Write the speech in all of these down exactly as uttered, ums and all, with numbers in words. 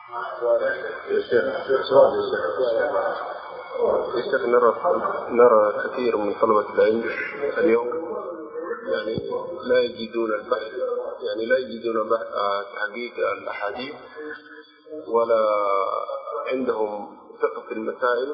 يا شيخ سؤال يا شيخ. يا شيخ نرى نرى كثير من طلبة العلم اليوم يعني لا يجدون البحث يعني لا يجدون تحقيق الأحاديث ولا عندهم ثقة في المسائل.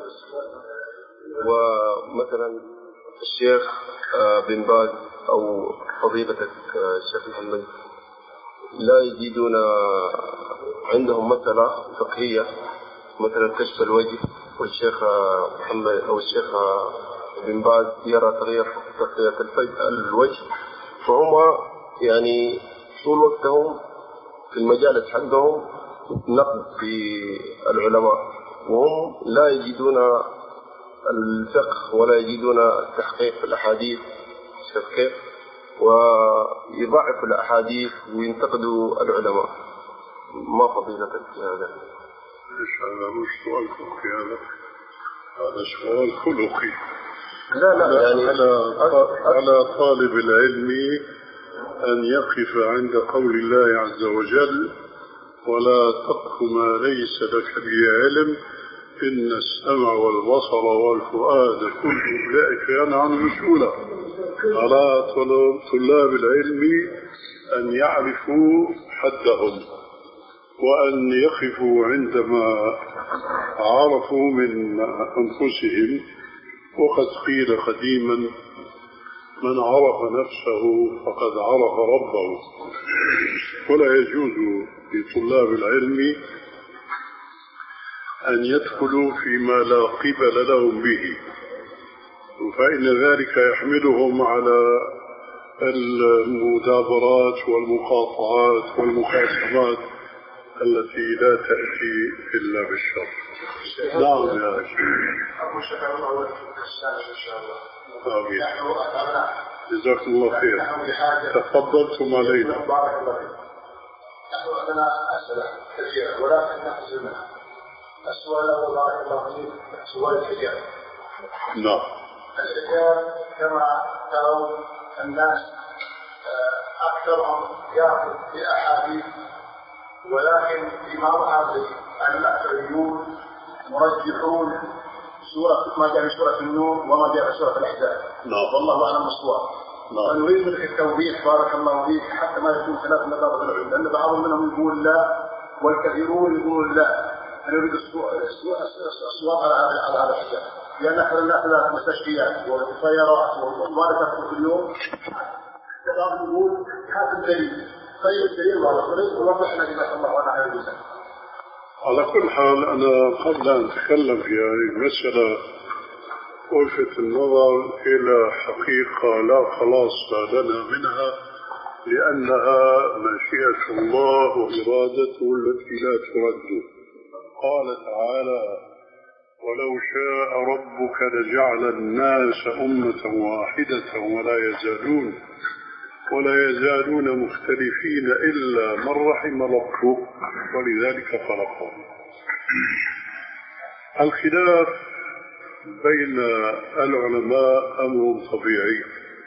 ومثلا الشيخ بن باز أو فضيلتك الشيخ محمد لا يجدون عندهم مسألة فقهية مثلا كشف الوجه، والشيخ محمد أو الشيخ بن باز يرى تغيير تغطية الوجه، فهم يعني طول وقتهم في المجالس حقهم نقد في العلماء، وهم لا يجدون الفقه ولا يجدون التحقيق في الأحاديث كيف، ويضعف الأحاديث وينتقدوا العلماء. ما فضيلتك في هذا؟ إيش هذا؟ مش سؤال فقهي، هذا هذا سؤال خلقي. لا لا يعني على على طالب العلم أن يقف عند قول الله عز وجل: ولا تقف ما ليس لك به علم إن السمع والبصر والفؤاد كل أولئك كان عنه مسؤولا. على طلاب العلم أن يعرفوا حدهم وأن يقفوا عندما عرفوا من أنفسهم. وقد قيل قديما: من عرف نفسه فقد عرف ربه. ولا يجوز لطلاب العلم أن يدخلوا فيما لا قبل لهم به، فإن ذلك يحملهم على المدابرات والمقاطعات والمخاصمات التي لا تأتي إلا بالشر. نعم يا شيخ. أبو شكر الله إن شاء الله. آمين. جزاكم الله خير. تفضلتم علينا. بارك الله فيك. نحن عندنا أسئلة كثيرة ولكن نأخذ منها. السؤال الأول بارك الله فيك سؤال الحجاب. نعم. الحجاب كما ترون الناس أكثرهم يأخذ بأحاديث، ولكن فيما ظهر أن الأكثريون مرجحون سورة ما جاء في سورة النور وما جاء في سورة الأحزاب. نعم. والله أعلم الصواب. نعم. ونريد منك التوضيح بارك الله فيك حتى ما يكون خلاف مذاهب العلم، لأن بعضهم منهم يقول لا والكثيرون يقول لا. نريد الصواب على على هذا الحجاب، لأن احنا نحن مستشفيات وسيارات ومالكات كل يوم. بعضهم يقول هذا الدليل، طيب الدليل والدليل وضح لنا جزاك الله وأنا على الجزاء. على كل حال أنا قبل أن أتكلم في هذه المسألة ألفت النظر إلى حقيقة لا خلاص لنا منها، لأنها مشيئة الله وإرادته التي لا ترد. قال تعالى: ولو شاء ربك لجعل الناس أمة واحدة ولا يزالون ولا يزالون مختلفين إلا من رحم ربك ولذلك خلقهم. الخلاف بين العلماء أمر طبيعي،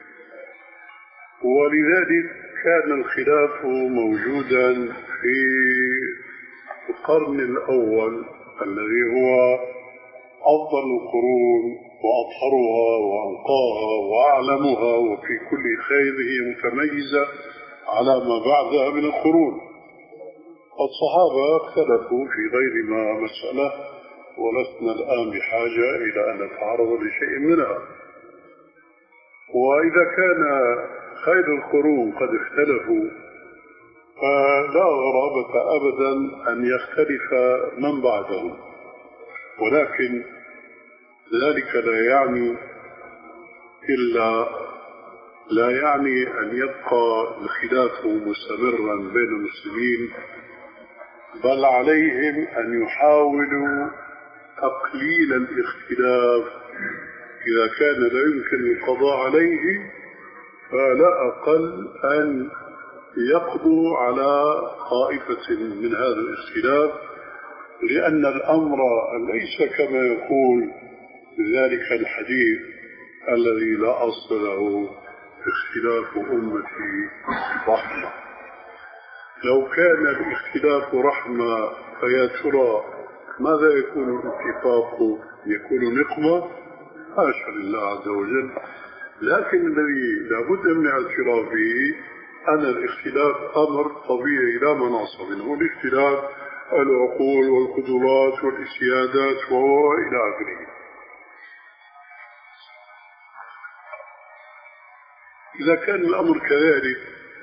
ولذلك كان الخلاف موجودا في القرن الأول الذي هو أفضل القرون وأطهرها وأنقاها وأعلمها وفي كل خير هي متميزة على ما بعدها من القرون. الصحابة اختلفوا في غير ما مسألة، ولسنا الآن بحاجة إلى أن نتعرض لشيء منها. وإذا كان خير القرون قد اختلفوا فلا غرابة أبدا أن يختلف من بعدهم، ولكن ذلك لا يعني إلا لا يعني أن يبقى الخلاف مستمرا بين المسلمين، بل عليهم أن يحاولوا تقليل الاختلاف إذا كان لا يمكن القضاء عليه، فلا أقل أن يقضوا على طائفة من هذا الاختلاف، لأن الأمر ليس كما يقول ذلك الحديث الذي لا أصل له: اختلاف أمتي رحمة. لو كان الاختلاف رحمة فيا ترى ماذا يكون الاتفاق؟ يكون نقمة؟ حاشا لله عز وجل. لكن الذي لابد من اعترافه أن الاختلاف أمر طبيعي لا مناص منه، الاختلاف العقول والقدرات والاجتهادات وإلى آخره. إذا كان الأمر كذلك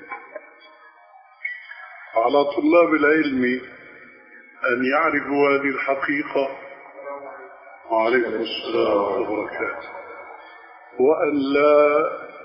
على طلاب العلم أن يعرفوا هذه الحقيقة، وعليكم السلام ورحمة الله وبركاته، وأن لا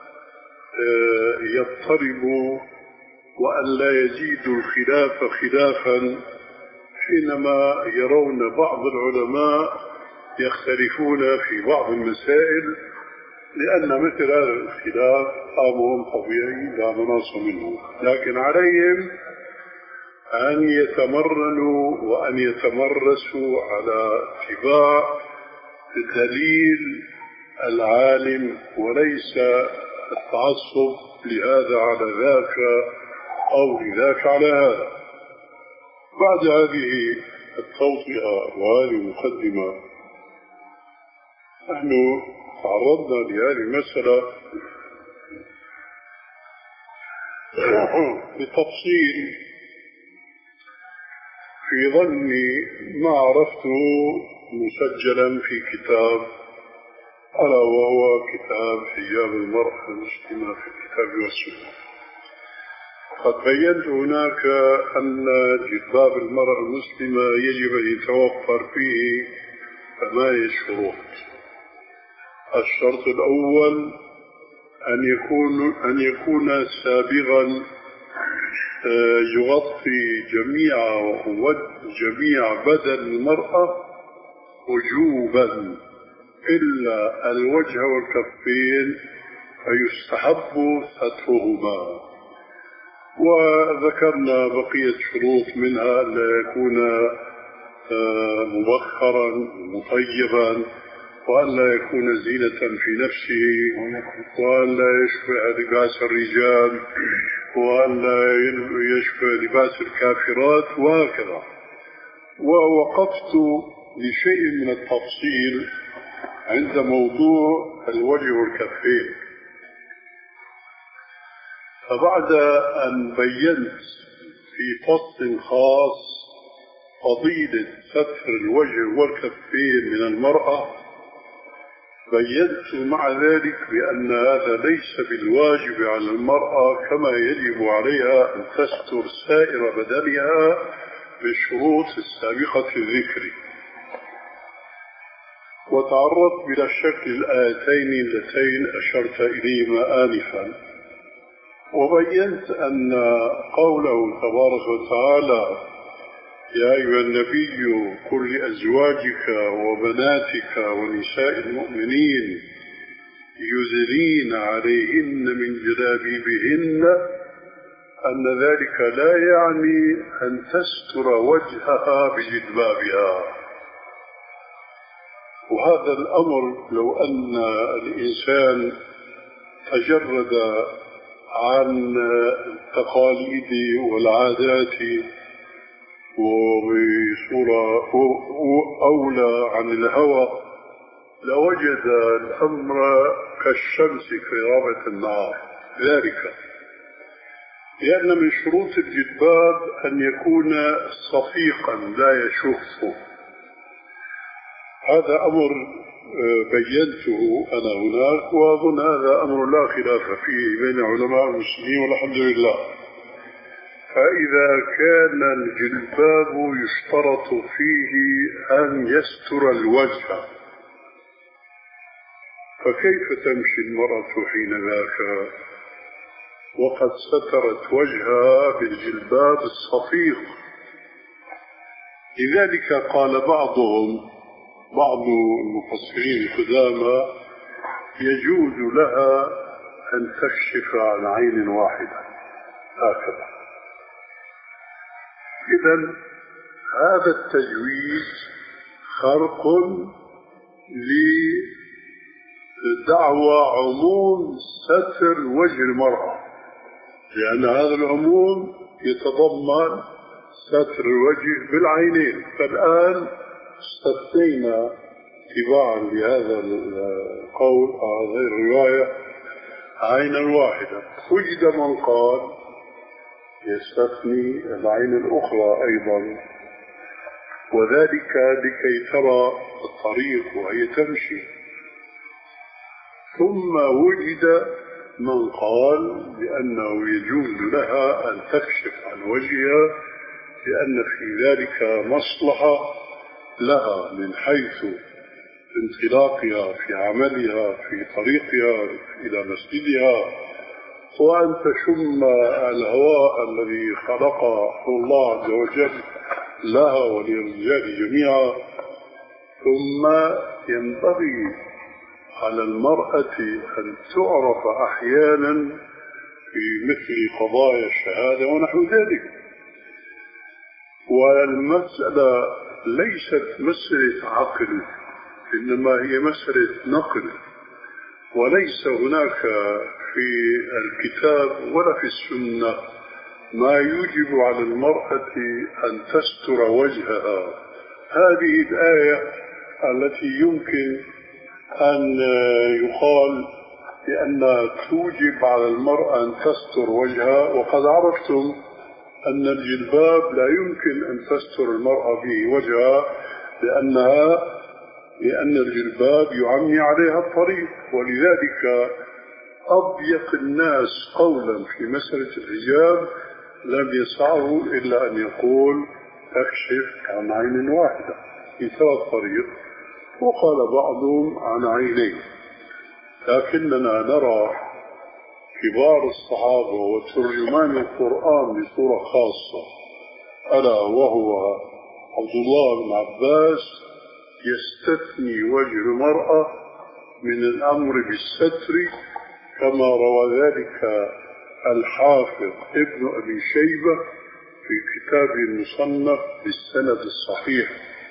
يضطربوا وأن لا يزيدوا الخلاف خلافا حينما يرون بعض العلماء يختلفون في بعض المسائل، لأن مثل هذا الاختلاف أمر طبيعي لا مناص منه. لكن عليهم أن يتمرنوا وأن يتمرسوا على اتباع دليل العالم وليس التعصب لهذا على ذاك أو لذاك على هذا. بعد هذه التوطئة وهذه المقدمة نحن تعرضنا لهذه المسألة بتفصيل في ظني ما عرفته مسجلا في كتاب، ألا وهو كتاب حجاب المرأة المسلمة في الكتاب والسنة. قد بينت هناك أن جلباب المرأة المسلمة يجب أن يتوفر فيه ثمانية شروط. الشرط الأول أن يكون أن يكون سابغا يغطي جميع جميع بدن المرأة وجوبا إلا الوجه والكفين فيستحب سترهما. وذكرنا بقية شروط منها أن لا يكون مبخرا مطيبا، وأن لا يكون زينة في نفسه، وأن لا يشبه لباس الرجال، وأن لا يشبه لباس الكافرات، وهكذا. ووقفت لشيء من التفصيل عند موضوع الوجه والكفين. فبعد أن بينت في فصل خاص فضيلة ستر الوجه والكفين من المرأة، بينت مع ذلك بأن هذا ليس بالواجب على المرأة، كما يجب عليها أن تستر سائر بدنها بالشروط السابقة الذكر. وتعرضت بلا شك للآيتين اللتين أشرت إليهما آنفا، وبينت أن قوله تبارك وتعالى يا أيها النبي قل لأزواجك وبناتك ونساء المؤمنين يدنين عليهن من جلابيبهن، أن ذلك لا يعني أن تستر وجهها بجلبابها. وهذا الأمر لو أن الإنسان تجرد عن التقاليد والعادات وبصورة أولى عن الهوى لوجد الأمر كالشمس في رابعة النهار. ذلك لأن من شروط الجلباب أن يكون صفيقا لا يشف. هذا أمر بينته أنا هناك، وأظن هذا أمر لا خلاف فيه بين علماء المسلمين والحمد لله. فإذا كان الجلباب يشترط فيه أن يستر الوجه، فكيف تمشي المرأة حين ذاك وقد سترت وجهها بالجلباب الصفيق؟ لذلك قال بعضهم بعض المفسرين القدامى يجوز لها أن تكشف عن عين واحدة هكذا. إذن هذا التجويز خرق لدعوى عموم ستر وجه المرأة، لأن هذا العموم يتضمن ستر الوجه بالعينين. فالآن استثنينا تباعا لهذا القول أو هذه الرواية عينا واحدة. وجد من قال يستثني العين الأخرى أيضا، وذلك لكي ترى الطريق وهي تمشي. ثم وجد من قال بأنه يجوز لها أن تكشف عن وجهها لأن في ذلك مصلحة لها من حيث انطلاقها في عملها في طريقها إلى مسجدها، وأن تشم الهواء الذي خلقه الله عز وجل لها وللرجال جميعا. ثم ينبغي على المرأة أن تعرف أحيانا في مثل قضايا الشهادة ونحو ذلك. والمسألة ليست مسألة عقل، إنما هي مسألة نقل، وليس هناك في الكتاب ولا في السنة ما يوجب على المرأة أن تستر وجهها. هذه الآية التي يمكن أن يقال بأن توجب على المرأة أن تستر وجهها، وقد عرفتم أن الجلباب لا يمكن أن تستر المرأة به وجهها لأنها لأن الجلباب يعمي عليها الطريق. ولذلك أضيق الناس قولا في مسألة الحجاب لم يسعه إلا أن يقول اكشف عن عين واحدة في ثلاث طريق، وقال بعضهم عن عينين. لكننا نرى كبار الصحابة وترجمان القرآن بصورة خاصة ألا وهو عبد الله بن عباس يستثني وجه المرأة من الأمر بالستر، كما روى ذلك الحافظ ابن أبي شيبة في كتابه المصنف بالسند الصحيح.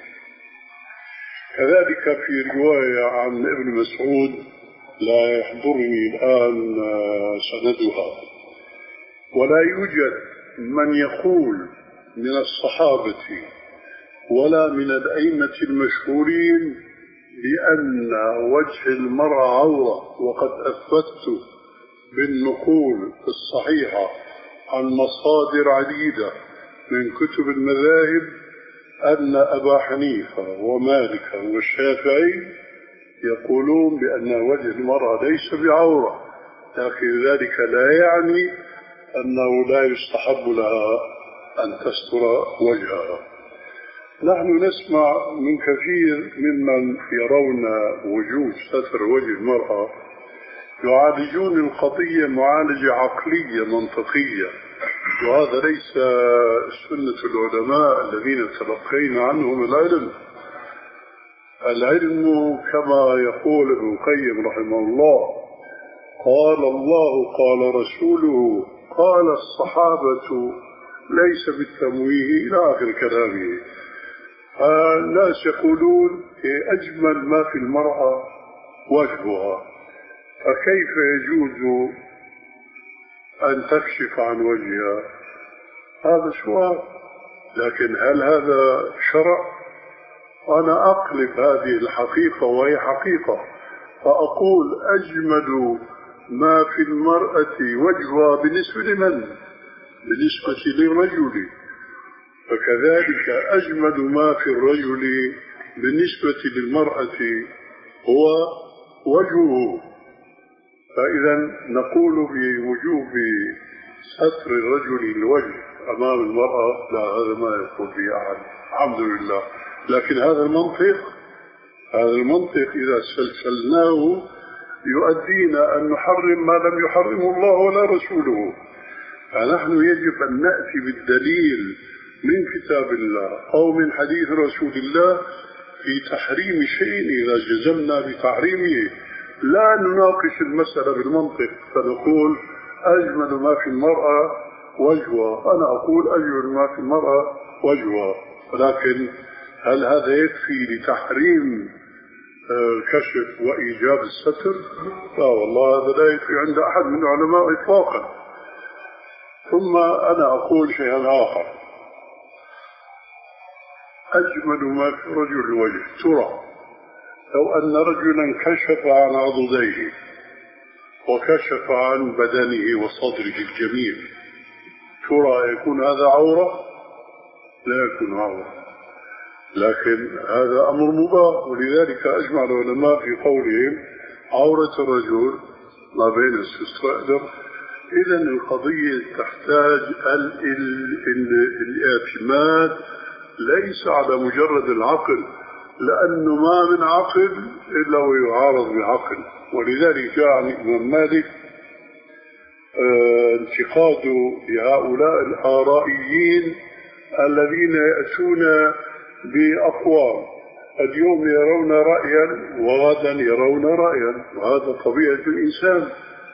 كذلك في رواية عن ابن مسعود لا يحضرني الآن سندها، ولا يوجد من يقول من الصحابة ولا من الأئمة المشهورين بأن وجه المرأة عورة. وقد أثبت بالنقول الصحيحة عن مصادر عديدة من كتب المذاهب أن أبا حنيفة ومالك والشافعي يقولون بأن وجه المرأة ليس بعورة، لكن ذلك لا يعني أنه لا يستحب لها أن تستر وجهها. نحن نسمع من كثير ممن يرون وجوب ستر وجه المرأة يعالجون القضية معالجة عقلية منطقية، وهذا ليس سنة العلماء الذين تلقينا عنهم العلم. العلم كما يقول ابن القيم رحمه الله قال الله قال رسوله قال الصحابة ليس بالتمويه إلى آخر كلامه. الناس يقولون أجمل ما في المرأة وجهها، فكيف يجوز أن تكشف عن وجهها؟ هذا سؤال، لكن هل هذا شرع؟ أنا أقلب هذه الحقيقة وهي حقيقة فأقول أجمل ما في المرأة وجهها بالنسبة لمن؟ بالنسبة للرجل، فكذلك أجمل ما في الرجل بالنسبة للمرأة هو وجهه. فإذا نقول بوجوب ستر الرجل الوجه أمام المرأة لا، هذا ما يقول به أحد الحمد لله. لكن هذا المنطق هذا المنطق إذا سلسلناه يؤدينا أن نحرم ما لم يحرمه الله ولا رسوله. فنحن يجب أن نأتي بالدليل من كتاب الله أو من حديث رسول الله في تحريم شيء إذا جزمنا بتحريمه، لا نناقش المسألة بالمنطق فنقول أجمل ما في المرأة وجهها. أنا أقول أجمل ما في المرأة وجهها، ولكن هل هذا يكفي لتحريم كشف وإيجاب الستر؟ لا والله، هذا لا يكفي عند أحد من العلماء إطلاقا. ثم أنا أقول شيئا آخر، أجمل ما في رجل الوجه. ترى لو أن رجلا كشف عن عضديه وكشف عن بدنه وصدره الجميل، ترى يكون هذا عورة؟ لا يكون عورة، لكن هذا أمر مباح. ولذلك أجمع العلماء في قولهم عورة الرجل ما بين الستر والإزار. إذن القضية تحتاج الاعتماد ليس على مجرد العقل، لأنه ما من عقل إلا ويعارض بعقل. ولذلك جاء عن الإمام مالك اه انتقاد لهؤلاء الآرائيين الذين يأتون بأقوام اليوم يرون رأيا وغدا يرون رأيا، وهذا طبيعة الإنسان.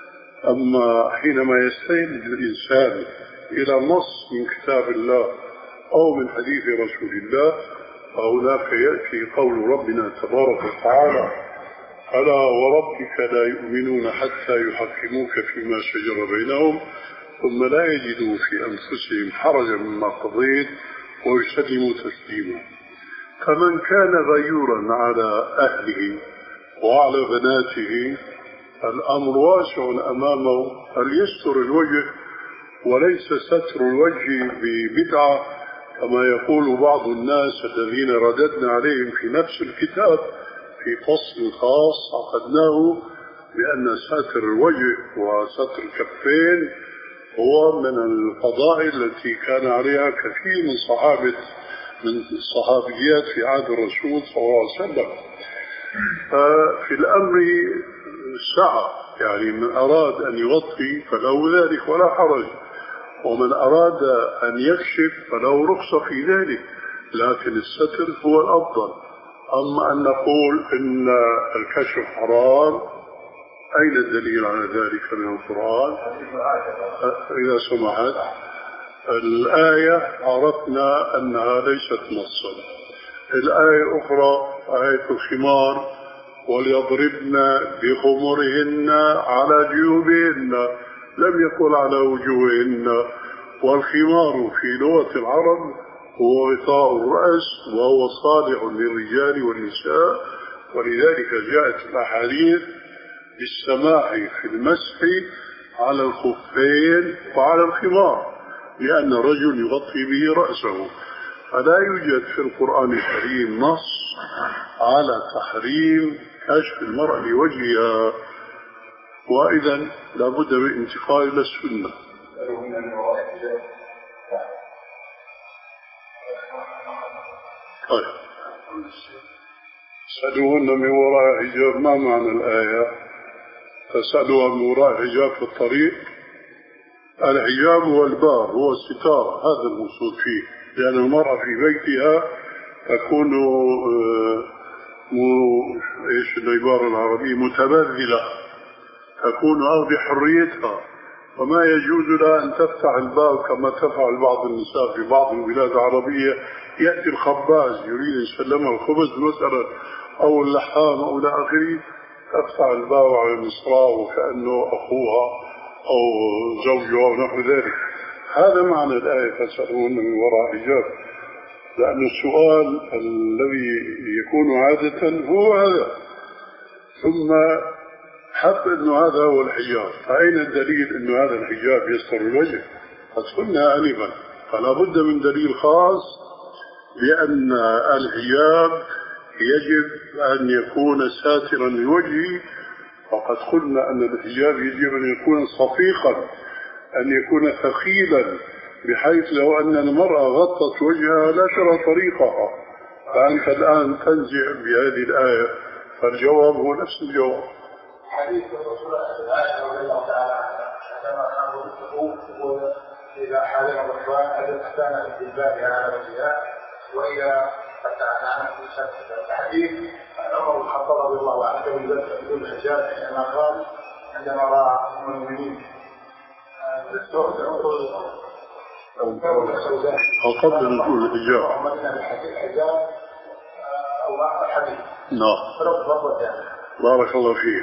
أما حينما يستند الإنسان إلى نص من كتاب الله أو من حديث رسول الله، فهناك يأتي قول ربنا تبارك وتعالى: ألا وربك لا يؤمنون حتى يحكموك فيما شجر بينهم ثم لا يجدوا في أنفسهم حرجا مما قضيت ويسلموا تسليما. فمن كان غيورا على أهله وعلى بناته الأمر واسع أمامه، فليستر الوجه وليس ستر الوجه ببدعة كما يقول بعض الناس الذين رددنا عليهم في نفس الكتاب في فصل خاص عقدناه بأن ستر الوجه وستر الكفين هو من الفضائل التي كان عليها كثير من صحابة من الصحابيات في عهد الرسول صلى الله عليه وسلم. ففي الأمر سعة، يعني من أراد أن يغطي فله ذلك ولا حرج، ومن أراد أن يكشف فله رخصة في ذلك، لكن الستر هو الأفضل. أما أن نقول إن الكشف حرام، أين الدليل على ذلك من القرآن؟ إذا سمحت، الآية عرفنا أنها ليست نصا. الآية أخرى آية الخمار: وليضربن بخمرهن على جيوبهن، لم يقل على وجوههن. والخمار في لغة العرب هو غطاء الرأس، وهو صالح للرجال والنساء، ولذلك جاءت الأحاديث بالسماح في المسح على الخفين وعلى الخمار، لأن الرجل يغطي به رأسه. فلا يوجد في القرآن الكريم نص على تحريم كشف المرأة لوجهها، وإذا لابد من انتقال إلى السنة. طيب، سألوهن من وراء حجاب، ما معنى الآية؟ فسألوها من وراء حجاب في الطريق. الحجاب هو الباب، هو الستارة، هذا المقصود فيه، لأن المرأة في بيتها تكون مو إيش العبارة العربية متبذلة، تكون أغضي حريتها، وما يجوز لها أن تفتح الباب كما تفعل بعض النساء في بعض البلاد العربية. يأتي الخباز يريد يسلمها الخبز مثلا أو اللحام أو إلى آخره، تفتح الباب على المصراع وكأنه أخوها أو زوجها أو نحو ذلك. هذا معنى الآية: فاسألوهن من وراء حجاب، لأن السؤال الذي يكون عادة هو هذا. ثم حتى أنه هذا هو الحجاب، فأين الدليل أنه هذا الحجاب يستر الوجه؟ قد قلنا آنفا، فلا بد من دليل خاص بأن الحجاب يجب أن يكون ساترا لوجهه. وقد قلنا أن الحجاب يجب أن يكون صفيقا، أن يكون ثقيلا، بحيث لو أن المرأة غطت وجهها لا شرى طريقها. فأنت الآن تنزع بهذه الآية، فالجواب هو نفس الجواب. حديث الرسول رضي الله تعالى عنه عندما كانوا بالسقوط إذا حالنا الرحمن أجل أحسان الإنباء على وجهها، وإذا فتحنا الحديث عمر الخطاب رضي الله عنه بدون الحجاب عندما قال عندما رأى المؤمنين أو قبل نزول الحجاب الحجاب أو الحديث نعم. فرق فرق يعني بارك الله فيك.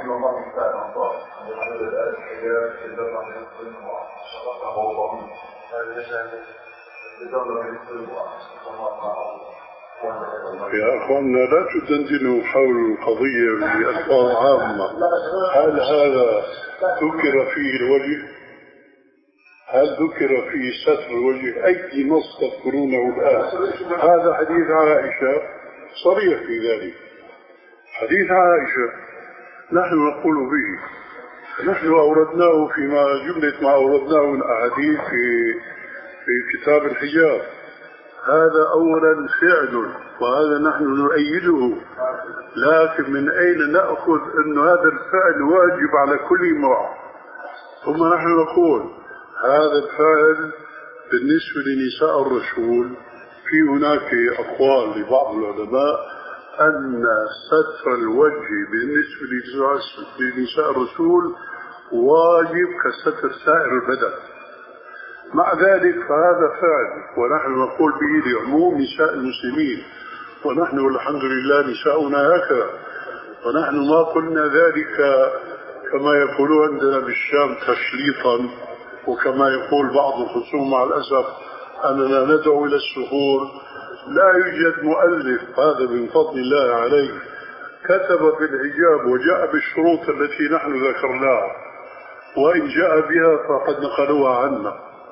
يا أخواننا لا تدندنوا حول القضية بألفاظ عامة. هل هذا ذكر فيه الوجه؟ هل ذكر فيه ستر الوجه؟ أي نص تذكرونه الآن؟ هذا حديث عائشة صريح في ذلك. حديث عائشة نحن نقول به، نحن أوردناه فيما جملة ما أوردناه من أحاديث في في كتاب الحجاب. هذا أولا فعل وهذا نحن نؤيده، لكن من أين نأخذ أن هذا الفعل واجب على كل امرأة؟ ثم نحن نقول هذا الفعل بالنسبة لنساء الرسول في هناك أقوال لبعض العلماء أن ستر الوجه بالنسبة لنساء الرسول واجب كستر سائر البدن. مع ذلك فهذا فعل ونحن نقول به لعموم نساء المسلمين، ونحن الحمد لله نساؤنا هكذا، ونحن ما قلنا ذلك كما يقولون عندنا بالشام تشليطا، وكما يقول بعض الخصوم مع الأسف أننا ندعو إلى السحور. لا يوجد مؤلف، هذا من فضل الله عليه، كتب في الحجاب وجاء بالشروط التي نحن ذكرناها، وإن جاء بها فقد نقلوها عنا،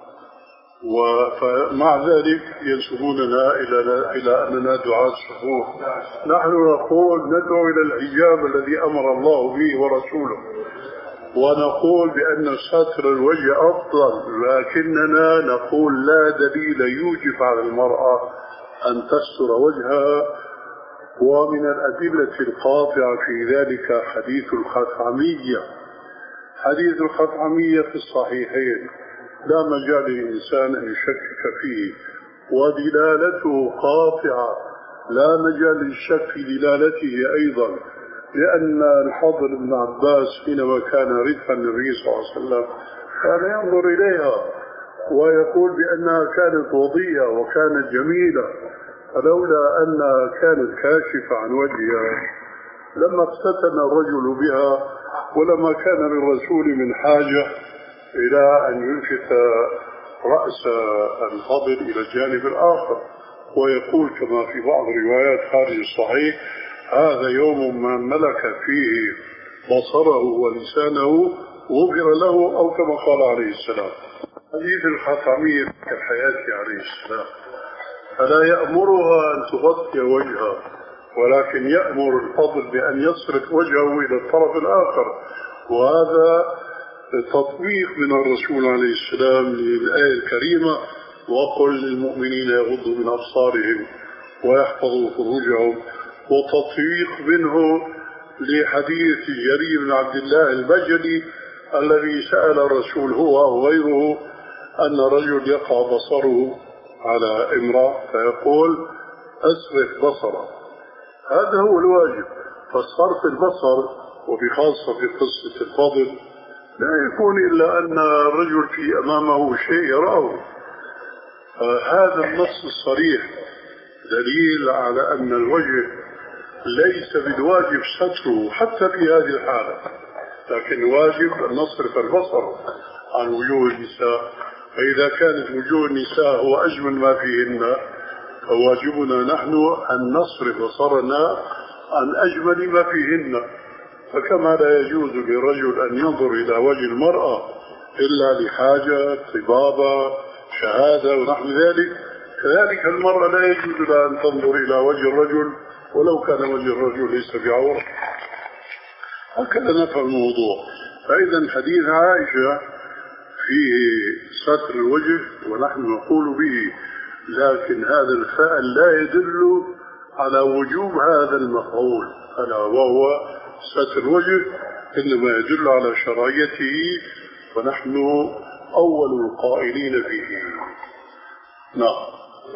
ومع ذلك ينسبوننا إلى إلى أننا دعاة السحور. نحن نقول ندعو إلى الحجاب الذي أمر الله به ورسوله، ونقول بأن ستر الوجه أفضل، لكننا نقول لا دليل يوجب على المرأة أن تستر وجهها. ومن الأدلة القاطعة في ذلك حديث الخثعمية. حديث الخثعمية في الصحيحين لا مجال للإنسان أن يشكك فيه، ودلالته قاطعة لا مجال للشك في دلالته أيضا، لأن الفضل بن عباس حينما كان ردف النبي صلى الله عليه وسلم كان ينظر إليها ويقول بأنها كانت وضيئة وكانت جميلة، فلولا أنها كانت كاشفة عن وجهها لما افتتن الرجل بها، ولما كان للرسول من حاجة إلى أن يلفت رأس الفضل إلى الجانب الآخر، ويقول كما في بعض الروايات خارج الصحيح هذا يوم ما ملك فيه بصره ولسانه غفر له، أو كما قال عليه السلام. حديث الخثعمية كالحياة عليه السلام، فلا يأمرها أن تغطي وجهها، ولكن يأمر الفضل بأن يصرف وجهه إلى الطرف الآخر، وهذا تطبيق من الرسول عليه السلام للآية الكريمة وقل للمؤمنين يغضوا من أبصارهم ويحفظوا فروجهم، وتطبيق منه لحديث جرير بن عبد الله البجلي الذي سأل الرسول هو أو غيره أن رجل يقع بصره على امرأة فيقول أصرف بصره. هذا هو الواجب. فصرف البصر وبخاصة في قصة الفضل لا يكون إلا أن الرجل في أمامه شيء يراه. هذا النص الصريح دليل على أن الوجه ليس بالواجب ستره حتى في هذه الحالة، لكن واجب أن نصرف البصر عن وجوه النساء. فإذا كانت وجوه النساء هو أجمل ما فيهن فواجبنا نحن أن نصرف بصرنا عن أجمل ما فيهن. فكما لا يجوز للرجل أن ينظر إلى وجه المرأة إلا لحاجة طبابة شهادة ونحو ذلك، كذلك المرأة لا يجوز لها أن تنظر إلى وجه الرجل ولو كان وجه الرجل ليس بعورة. هكذا نفهم الموضوع. فإذا حديث عائشة فيه ستر الوجه ونحن نقول به، لكن هذا الفعل لا يدل على وجوب هذا المفعول ألا وهو ستر الوجه، إنما يدل على شرعيته، ونحن أول القائلين فيه. نعم.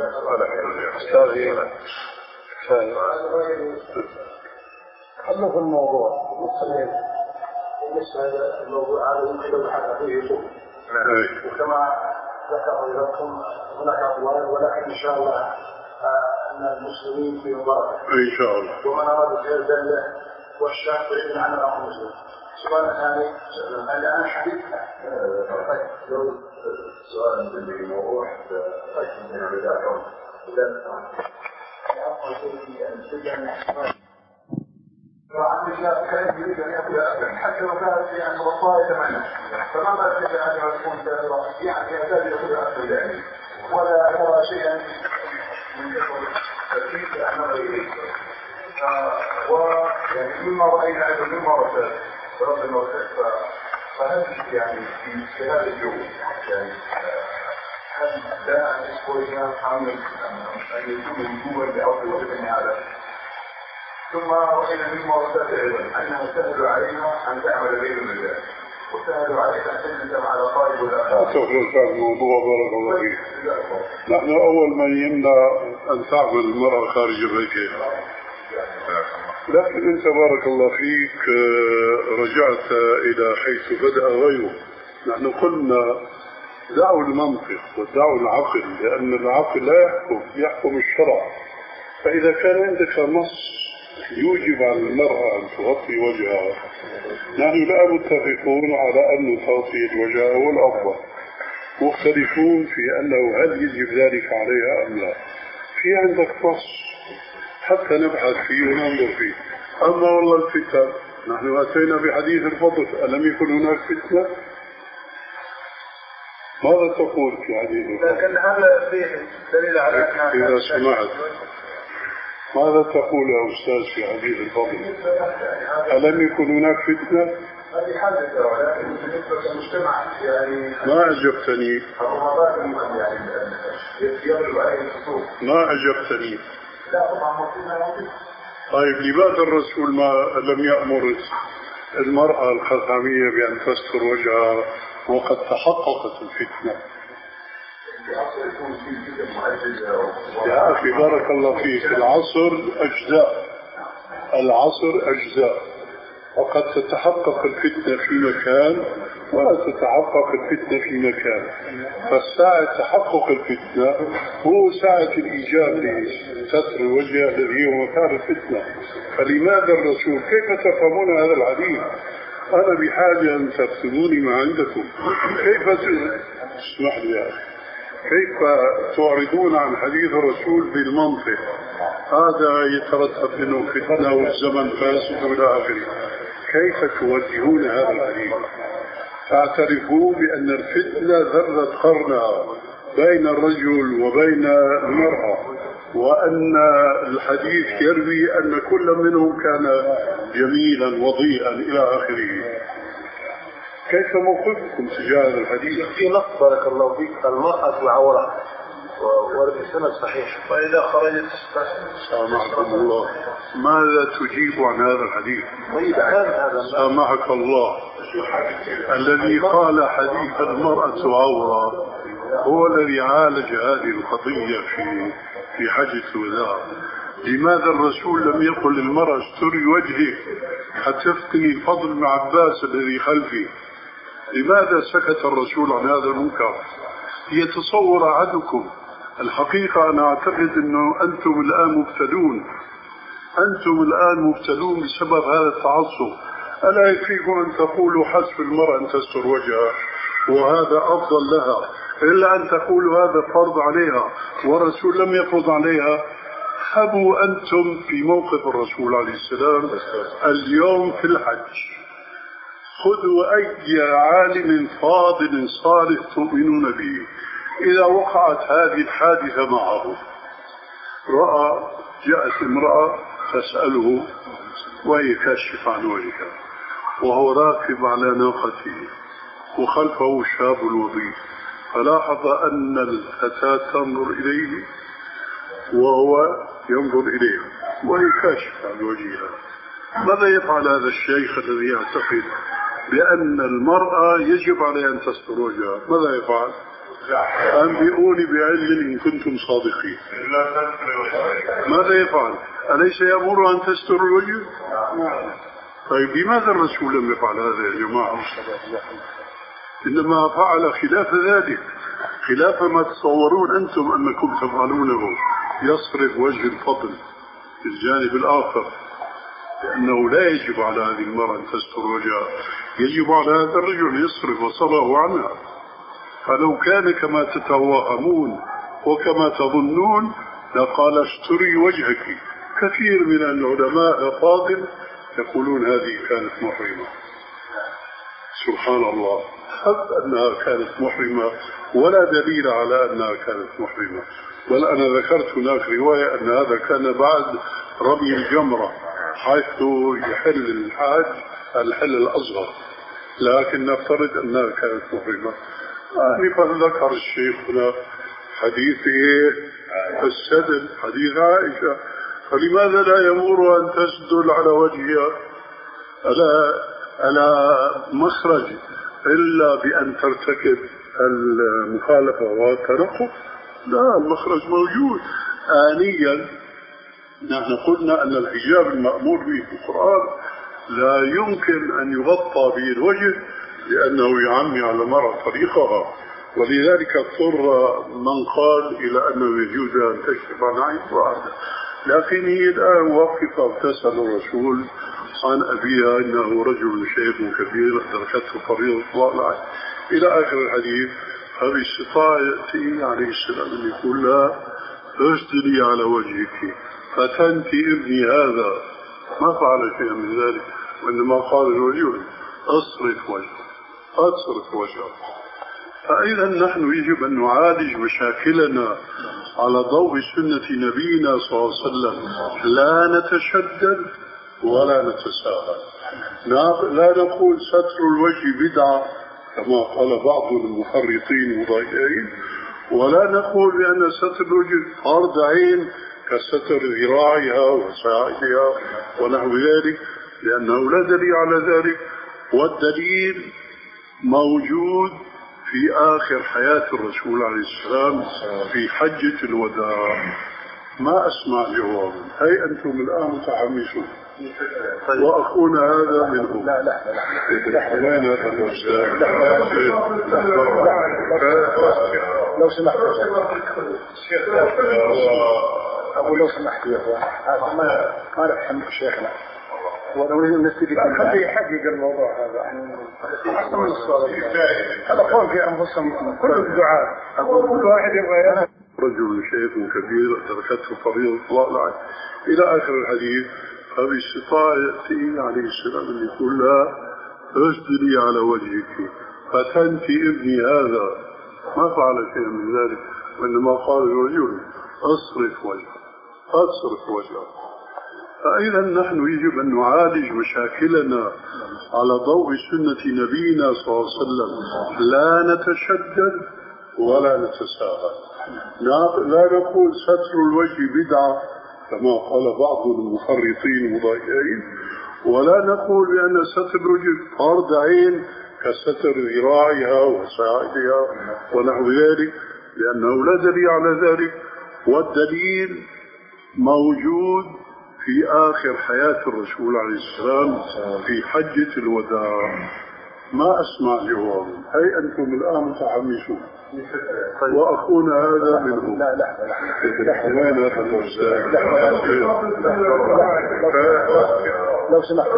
خلنا في الموضوع بالنسبة للموضوع هذا يمكن الحديث فيه يطول، وكما ذكر لكم هناك أقوال، ولكن إن شاء الله أن المسلمين في مبارك إن شاء الله. ومن أراد الخير دله والشاك بعيد عن الأمر المسلم. السؤال الثاني الآن حديث سؤال في موضوع قسم من العبادات إذا أفضل شيء في السجن وعن الشاك كان يريد أن يأكل حتى لو كانت يعني وصايا ثمانية فما بالك أن يكون يعني يحتاج يأكل أكل يعني ولا يرى شيئا من التأكيد أنه إليه ويعني مما رأينا أيضا مما رأينا رب الموسيقى فهل يعني في هذا اليوم يعني هل لا يسكوينا حامل أن يكون وجوبا لأرض وجبن هذا ثم رأينا مما رأينا أيضا أنه سهل علينا أن تعمل بين الرجال وسهل علينا أن تجلس على طائب والآخر. تخرج عن الموضوع بارك الله فيك. نحن أول من يمنع أن تعمل المرأة خارج البيت، لكن أنت بارك الله فيك رجعت إلى حيث بدأ غيره. نحن قلنا دعوا المنطق ودعوا العقل، لأن العقل لا يحكم، يحكم الشرع. فإذا كان عندك نص يوجب على المرأة أن تغطي وجهها، نحن لا متفقون على أن تغطي الوجه هو الأفضل، مختلفون في أنه هل يجب ذلك عليها أم لا. في عندك نص حتى نبحث فيه وننظر فيه. أما والله الفتن، نحن أتينا بحديث الفضل، ألم يكن هناك فتنة؟ ماذا تقول في حديث الفضل؟ لكن هذا فيه دليل على أنها إذا سمعت ماذا تقول يا أستاذ في حديث الفضل؟ ألم يكن هناك فتنة؟ هذه حادثة، ولكن بالنسبة للمجتمع يعني ما أجبتني. ما أجبتني. لا طبعا موجودة. طيب لماذا الرسول ما لم يأمر المرأة الخثامية بأن تستر وجهها وقد تحققت الفتنة؟ يا أخي بارك الله فيك، العصر أجزاء، العصر أجزاء، وقد تتحقق الفتنة في مكان ولا تتحقق الفتنة في مكان. فالساعة تحقق الفتنة هو ساعة الإيجاب لستر الوجه الذي هو مكان الفتنة. فلماذا الرسول؟ كيف تفهمون هذا الحديث؟ أنا بحاجة أن تكتبوني ما عندكم. كيف اسمح لي يا أخي، كيف تعرضون عن حديث الرسول بالمنطق؟ هذا يترتب منه فتنة والزمن فاسد إلى آخره. كيف توجهون هذا الحديث؟ اعترفوا بأن الفتنة ذرة قرنها بين الرجل وبين المرأة، وأن الحديث يروي أن كل منهم كان جميلا وضيئا إلى آخره. كيف موقفكم تجاه هذا الحديث؟ في نص بارك الله فيك المرأة عورة ورد السند صحيح، وإذا خرجت سامحكم الله، ماذا تجيب عن هذا الحديث؟ سامحك الله، الذي قال حديث المرأة عورة هو الذي عالج هذه القضية في في حجة الوداع. لماذا الرسول لم يقل للمرأة استري وجهك حتفتني الفضل مع عباس الذي خلفي؟ لماذا سكت الرسول عن هذا المنكر؟ يتصور أحدكم الحقيقة، أنا أعتقد أنه أنتم الآن مبتلون، أنتم الآن مبتلون بسبب هذا التعصب. ألا يكفيكم أن تقولوا حسب المرأة أن تستر وجهها وهذا أفضل لها، إلا أن تقولوا هذا فرض عليها والرسول لم يفرض عليها؟ حبوا أنتم في موقف الرسول عليه السلام اليوم في الحج. خذوا أي عالم فاضل صالح تؤمنون به، إذا وقعت هذه الحادثة معه، رأى جاءت امرأة تسأله وهي كاشف عن وجهها وهو راكب على ناقته وخلفه شاب وضيء، فلاحظ أن الفتاة تنظر إليه وهو ينظر إليه وهي كاشف عن وجهها. ماذا يفعل هذا الشيخ الذي يعتقد بأن المرأة يجب عليها أن تستر وجهها؟ ماذا يفعل؟ أنبئوني بعلم إن كنتم صادقين. ماذا يفعل؟ أليس يأمر أن تستر الوجه؟ طيب لماذا الرسول لم يفعل هذا يا جماعة؟ إنما فعل خلاف ذلك، خلاف ما تصورون أنتم أنكم تفعلونه. يصرف وجه الفضل في الجانب الآخر. لأنه لا يجب على هذه المرأة أن تستر وجهها، يجب على هذا الرجل أن يصرف بصره عنها. فلو كان كما تتوهمون وكما تظنون لقال استري وجهك. كثير من العلماء الفاضل يقولون هذه كانت محرمة. سبحان الله، حتى أنها كانت محرمة ولا دليل على أنها كانت محرمة. بل أنا ذكرت هناك رواية أن هذا كان بعد رمي الجمرة حيث يحل الحاج الحل الأصغر، لكن نفترض أنها كانت محرمة. آنفا ذكر الشيخ هنا حديث السدل، حديث عائشة، فلماذا لا يأمر أن تسدل على وجهها على على مخرج إلا بأن ترتكب المخالفة والتنقص؟ لا، المخرج موجود. آنيا نحن قلنا أن الحجاب المأمور به في القرآن لا يمكن أن يغطى به الوجه لأنه يعمي على المرأة طريقها، ولذلك اضطر من قال إلى أنه يجوز أن تكشف عن عين واحدة. لكن هي الآن واقفة تسأل الرسول عن أبيها إنه رجل شيخ كبير أدركته فريضة الله إلى آخر الحديث. فباستطاع يأتي عليه السلام أن يقول لا اسدلي على وجهك، فتنتي ابني هذا ما فعل شيئا من ذلك، وإنما قال الرجل أصرف وجهه أصرف وجهه. فإذا نحن يجب أن نعالج مشاكلنا على ضوء سنة نبينا صلى الله عليه وسلم، لا نتشدد ولا نتساهل. لا نقول ستر الوجه بدعة كما قال بعض المحرطين المضايقين، ولا نقول بأن ستر الوجه فرض عين كستر ذراعها وساعدها ونحو ذلك، لأنه لا دليل على ذلك. والدليل موجود في آخر حياة الرسول عليه السلام في حجة الوداع. ما أسمع جوابا. هي أنتم الآن متحمسون وأخونا هذا منهم. لا لا لا وين هذا الأستاذ؟ لو سمحت أقول لو سمحت يا أخوان، هذا ما ما نفهم شيخنا ولو نستفيد من خليه يحقق الموضوع هذا. أحسن من الصلاة هذا قول في أنفسهم كل الدعاء، أقول كل واحد يبغى رجل شيخ كبير أدركته فريضة الله إلى آخر الحديث. فباستطاع يأتي عليه السلام أن يقول لا اسدلي على وجهك، فتنتي ابني هذا ما فعل شيئا من ذلك، وإنما قال الرجل أصرف وجهه أصرف وجهه. فإذا نحن يجب أن نعالج مشاكلنا على ضوء سنة نبينا صلى الله عليه وسلم، لا نتشدد ولا نتساهل. لا نقول ستر الوجه بدعة كما قال بعض المحرطين المضايقين، ولا نقول بأن ستر الوجه فرض عين كستر ذراعها وساعدها ونحو ذلك، لأنه لا دليل على ذلك. والدليل موجود في آخر حياة الرسول عليه السلام في حجة الوداع. ما أسمع جوابا. هي أنتم الآن متحمسون وأخونا هذا منهم. لا لا لا وين هذا الأستاذ؟ لو سمحت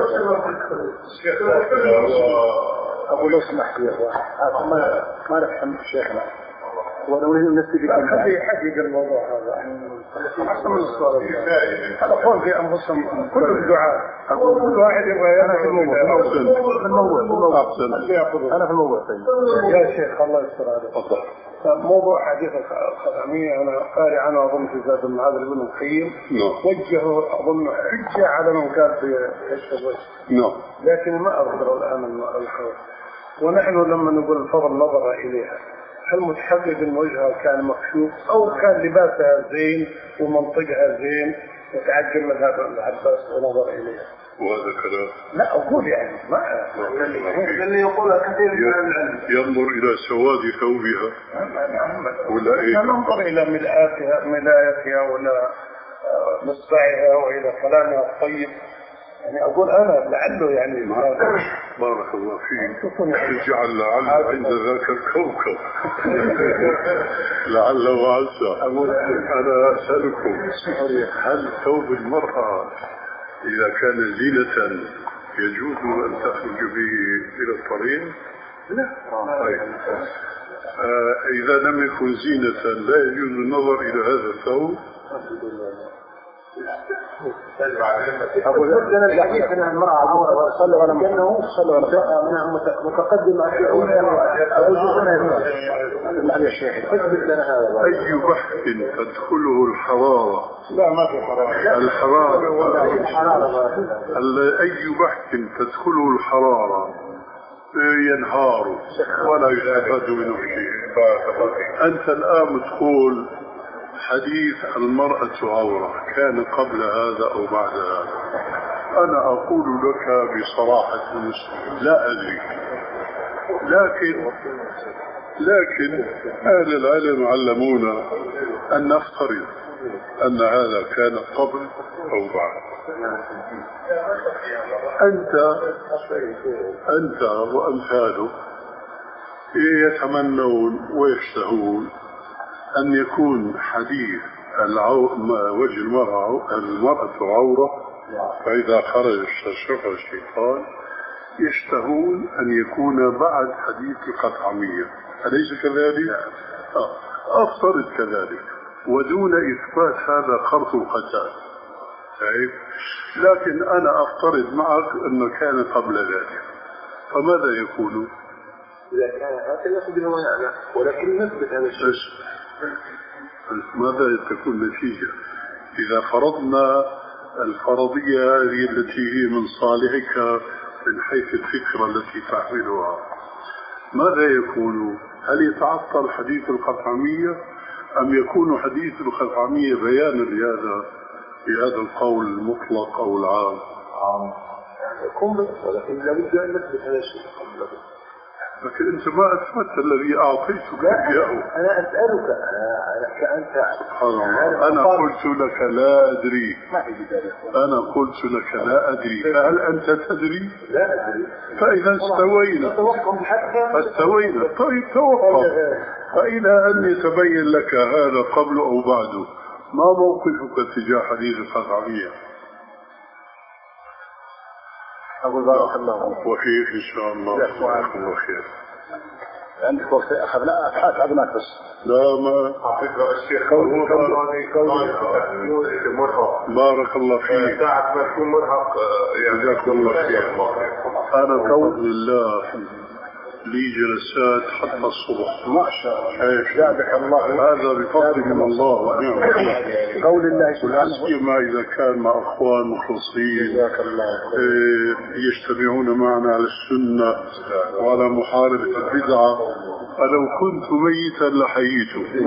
أقول لو سمحت يا أخوان، هذا ما ما نفهم شيخنا ولو نستفيد من خليه يحقق الموضوع هذا. أحسن من الصلاة هذا قول في أنفسهم كل الدعاء، أقول كل واحد يبغى. أنا في الموضوع في الموضوع أنا في الموضوع يا شيخ الله يستر عليك. موضوع حديث الخدمية أنا قارئ عنه أظن في زاد المعاد بن القيم، وجهه أظن حجة على من كان في كشف الوجه، لكن ما أذكر الآن الخوف. ونحن لما نقول الفضل نظر إليها، هل متحقق ان وجهها كان مكشوف او كان لباسها زين ومنطقها زين وتعجب من هذا العباس ونظر اليها؟ وهذا كلام لا اقول يعني ما اللي يقولها كثير من العلم ينظر الى سواد ثوبها ولا ايه؟ ننظر الى ملاءتها ملاءتها ولا مصبعها والى كلامها الطيب. يعني أقول أنا لعله يعني بارك الله فيك اجعل لعل عند ذاك الكوكب لعل وعسى. أنا أسألكم هل ثوب المرأة إذا كان زينة يجوز أن تخرج به إلى الطريق؟ لا. طيب. آه إذا لم يكن زينة لا يجوز النظر إلى هذا الثوب؟ أقول لك أنا الحديث أن المرأة عورة صلى ولا كأنه صلى ولا منها متقدم أقول يا شيخ اثبت لنا هذا. أي بحث تدخله الحرارة؟ لا ما في حرارة. الحرارة أي بحث تدخله الحرارة ينهار ولا يستفاد منه شيء. أنت الآن تقول حديث المرأة عورة كان قبل هذا أو بعد هذا. أنا أقول لك بصراحة لا أدري، لكن لكن أهل العلم علمونا أن نفترض أن هذا كان قبل أو بعد. أنت أنت وأمثالك يتمنون ويشتهون أن يكون حديث العو... وجه المرأة المرأة عورة، فإذا خرج استشرف الشيطان يشتهون أن يكون بعد حديث القطعمية، أليس كذلك؟ آه. أفترض كذلك ودون إثبات هذا خرق القتال، لكن أنا أفترض معك أنه كان قبل ذلك، فماذا يكون؟ إذا كان هكذا يخبرنا ويعلم، ولكن نثبت هذا الشيء. ماذا تكون النتيجة؟ إذا فرضنا الفرضية هذه التي هي من صالحك من حيث الفكرة التي تحملها، ماذا يكون؟ هل يتعطل حديث القطعمية أم يكون حديث القطعمية بيانا لهذا لهذا القول المطلق أو العام؟ عام يكون، ولكن لابد أن نثبت هذا الشيء. لكن أنت ما أثبت الذي أعطيتك إياه. أنا أسألك أنا كأنت سبحان الله. أنا قلت لك لا أدري. أنا قلت لك لا أدري، فهل أنت تدري؟ لا أدري. فإذا استوينا استوينا طيب توقف. فإلى أن يتبين لك هذا قبل أو بعد، ما موقفك تجاه حديث القطعمية؟ أقول بارك الله وفيك إن شاء الله. جزاك الله خير. عندك وقت أخذ لا أتعبناك بس. لا ما حفظ الشيخ قوله مرهق. بارك الله فيك. ساعة ما تكون مرهق جزاك الله خير. أنا بفضل الله لي جلسات حتى الصبح. ما شاء الله. جزاك الله. هذا بفضل من الله ونعم. قول الله سبحانه سيما إذا كان مع أخوان مخلصين يجتمعون معنا على السنة وعلى محاربة البدعة، فلو كنت ميتا لحييت.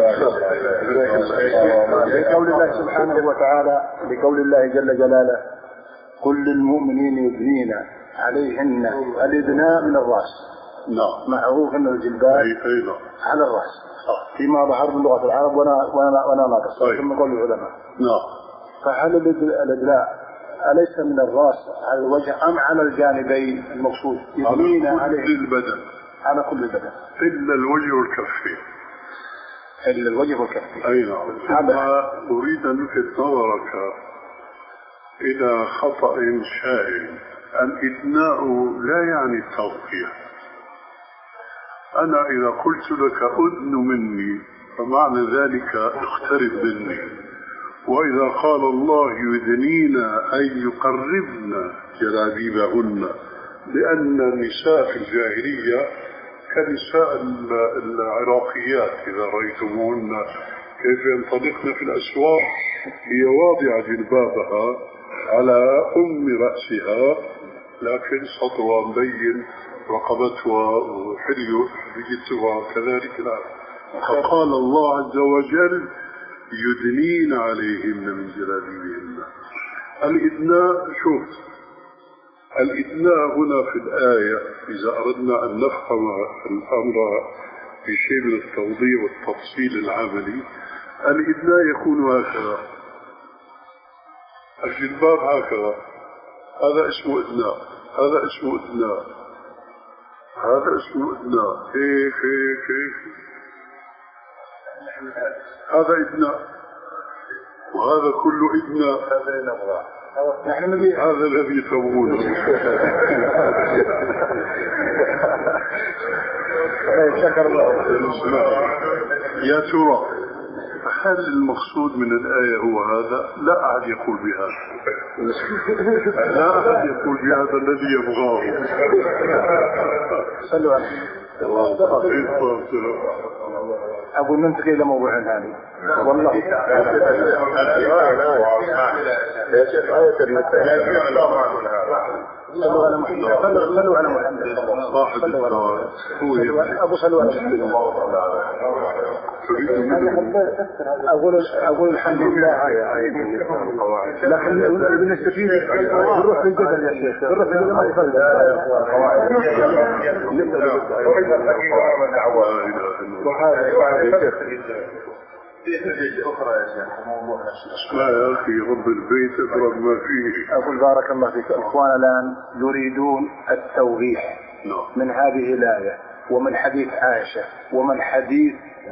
لقول الله سبحانه وتعالى، لقول الله جل جلاله: كل المؤمنين يدنين عليهن الإدناء من الرأس. نعم. معروف أن الجلباب على الرأس فيما ظهر من لغة العرب وانا وانا وانا ناقص ثم قول العلماء. نعم. فهل الإدلاء أليس من الرأس على الوجه أم على الجانبين المقصود؟ يدنين على كل البدن. على كل البدن إلا الوجه والكفين. إلا الوجه والكفين. أي نعم. ما أريد أن ألفت نظرك إلى خطأ شائع. الإدناء لا يعني التوقيع. أنا إذا قلت لك أدن مني فمعنى ذلك اقترب مني، وإذا قال الله يدنين أي يقربن جلابيبهن، لأن النساء في الجاهلية كنساء العراقيات إذا رأيتموهن كيف ينطلقن في الأسواق هي واضعة جلبابها على أم رأسها، لكن سطرها مبين، رقبتها وحليتها كذلك. لا. فقال الله عز وجل يدنين عليهن من جلابيبهن. الإدناء، شوف الإدناء هنا في الآية إذا أردنا أن نفهم الأمر في شيء من التوضيح والتفصيل العملي، الإدناء يكون هكذا، الجلباب هكذا، هذا اسمه إدناء، هذا اسمه إدناء، هذا اسمه إدناء، هيك هيك هيك، هذا إدناء. وهذا كله إذن هذا نبغى نحن نبي هذا الذي تبغونه. شكر الله. يا ترى هل المقصود من الآية هو هذا؟ لا أحد يقول بهذا، لا أحد يقول بهذا الذي يبغاه. صلوا عليه. أقول ننتقل إلى موضوع ثاني. والله يا شيخ آية النساء صلوا على محمد. صلوا على محمد. صاحب الدار هو يبغى. أبو صلوا على محمد. أقول أقول الحمد لله. لكن بالنسبة لي نروح في الجبل يا شيخ. نروح في الجبل ما يفرق. اسمع يا أخي رب البيت اضرب ما فيه. أقول بارك الله فيك. إخوانا الآن يريدون التوضيح من هذه الآية ومن حديث عائشة ومن حديث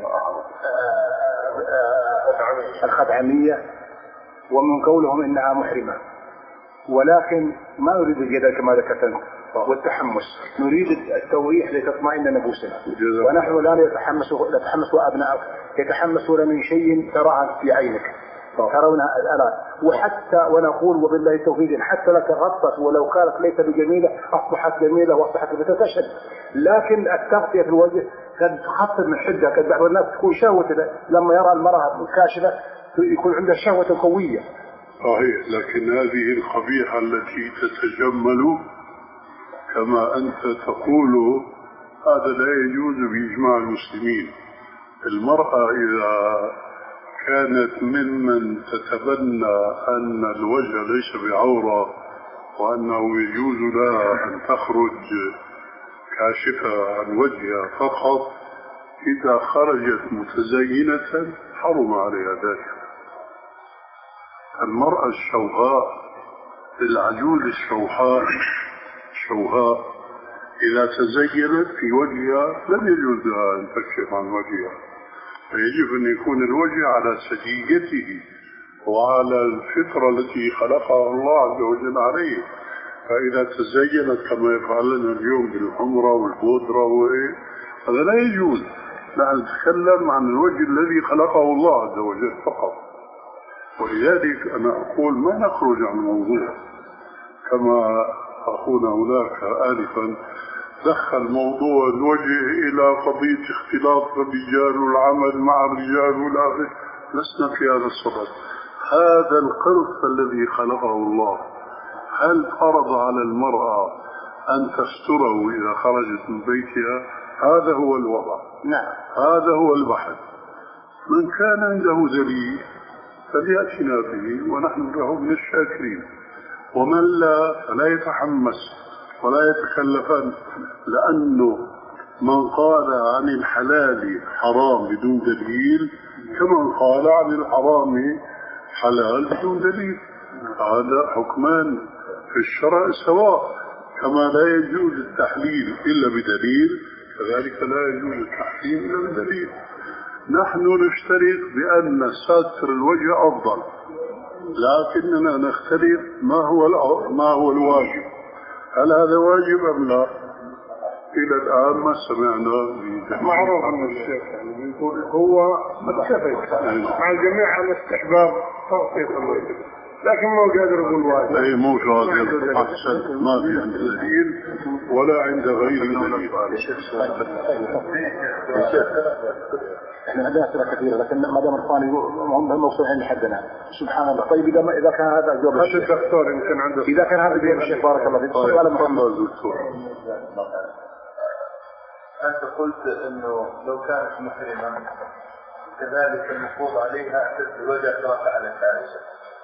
الخدعمية ومن قولهم إنها محرمة، ولكن ما نريد الجدل كما ذكرت والتحمس، نريد التوضيح لتطمئن نفوسنا. ونحن الآن يتحمس يتحمس أبناء يتحمسون من شيء تراه في عينك ترونها الآن، وحتى ونقول وبالله التوفيق حتى لك غطت ولو كانت ليس بجميلة أصبحت جميلة وأصبحت بتتشد، لكن التغطية في الوجه قد تخفف من حدة. قد بعض الناس تكون شهوة لما يرى المرأة كاشفة يكون عندها شهوة قوية. صحيح، لكن هذه القبيحة التي تتجمل كما أنت تقول هذا لا يجوز بإجماع المسلمين. المرأة إذا كانت ممن تتبنى أن الوجه ليس بعورة وأنه يجوز لها أن تخرج كاشفة عن وجهها فقط، إذا خرجت متزينة حرم عليها ذلك. المرأة الشوهاء العجوز الشوهاء شوهاء إذا تزينت في وجهها لم يجوز لها أن تكشف عن وجهها، فيجب أن يكون الوجه على سجيته وعلى الفطرة التي خلقها الله عز وجل عليه. فإذا تزينت كما يفعلنا اليوم بالحمرة والبودرة وإيه هذا لا يجوز. نحن نتكلم عن الوجه الذي خلقه الله عز وجل فقط. ولذلك أنا أقول ما نخرج عن الموضوع كما أخونا هناك آلفا دخل موضوع الوجه إلى قضية اختلاط الرجال والعمل مع الرجال والآخر. لسنا في هذا الصدد. هذا القرص الذي خلقه الله هل فرض على المرأة أن تستره إذا خرجت من بيتها؟ هذا هو الوضع. نعم. هذا هو البحث. من كان عنده دليل فليأتنا به ونحن له من الشاكرين، ومن لا فلا يتحمس ولا يتكلفن، لأنه من قال عن الحلال حرام بدون دليل كمن قال عن الحرام حلال بدون دليل. هذا حكمان في الشرع سواء، كما لا يجوز التحليل إلا بدليل كذلك لا يجوز التحريم إلا بدليل. نحن نشترك بأن ستر الوجه أفضل، لكننا نختلف ما هو ما هو الواجب. هل هذا واجب أم لا؟ إلى الآن ما سمعنا. معروف عن الشيخ يعني يقول هو متفق مع الجميع على استحباب تغطية الوجه، لكن ما قادر يقول واجب. أي مو واجب أحسن، ما في عند دليل ولا عند غيره دليل. احنا عندنا أسئلة كثيرة لكن ما دام الثاني هم موصولين لحدنا. سبحان الله. طيب إذا إذا كان هذا جواب الشيخ الدكتور يمكن عنده إذا كان هذا جواب الشيخ بارك الله فيك. صلى على محمد. أنت قلت إنه لو كانت محرمة كذلك المفروض عليها أن الوجه كما فعلت عائشة.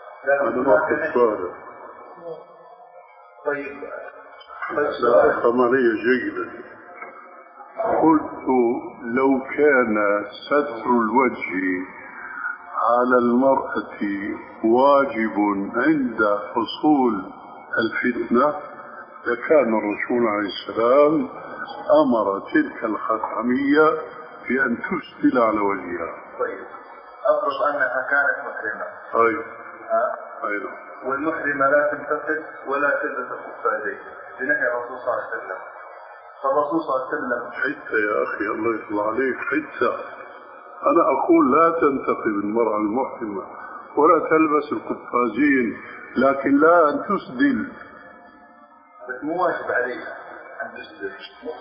طيب لا خمرية جيدة. قلت لو كان ستر الوجه على المرأة واجب عند حصول الفتنة لكان الرسول عليه السلام أمر تلك الخاتمية بأن تسدل على وجهها. أفرض أنها كانت محرمة. أيوة. أيوة. والمحرمة لا تنتقد ولا تلبس القفازين بنهي الرسول صلى الله عليه وسلم. فالرسول صلى الله عليه وسلم حتى يا أخي الله يطلع عليك حتى أنا أقول لا تنتقب المرأة المحرمة ولا تلبس القفازين، لكن لا أن تسدل. بس مو واجب عليها أن تسدل.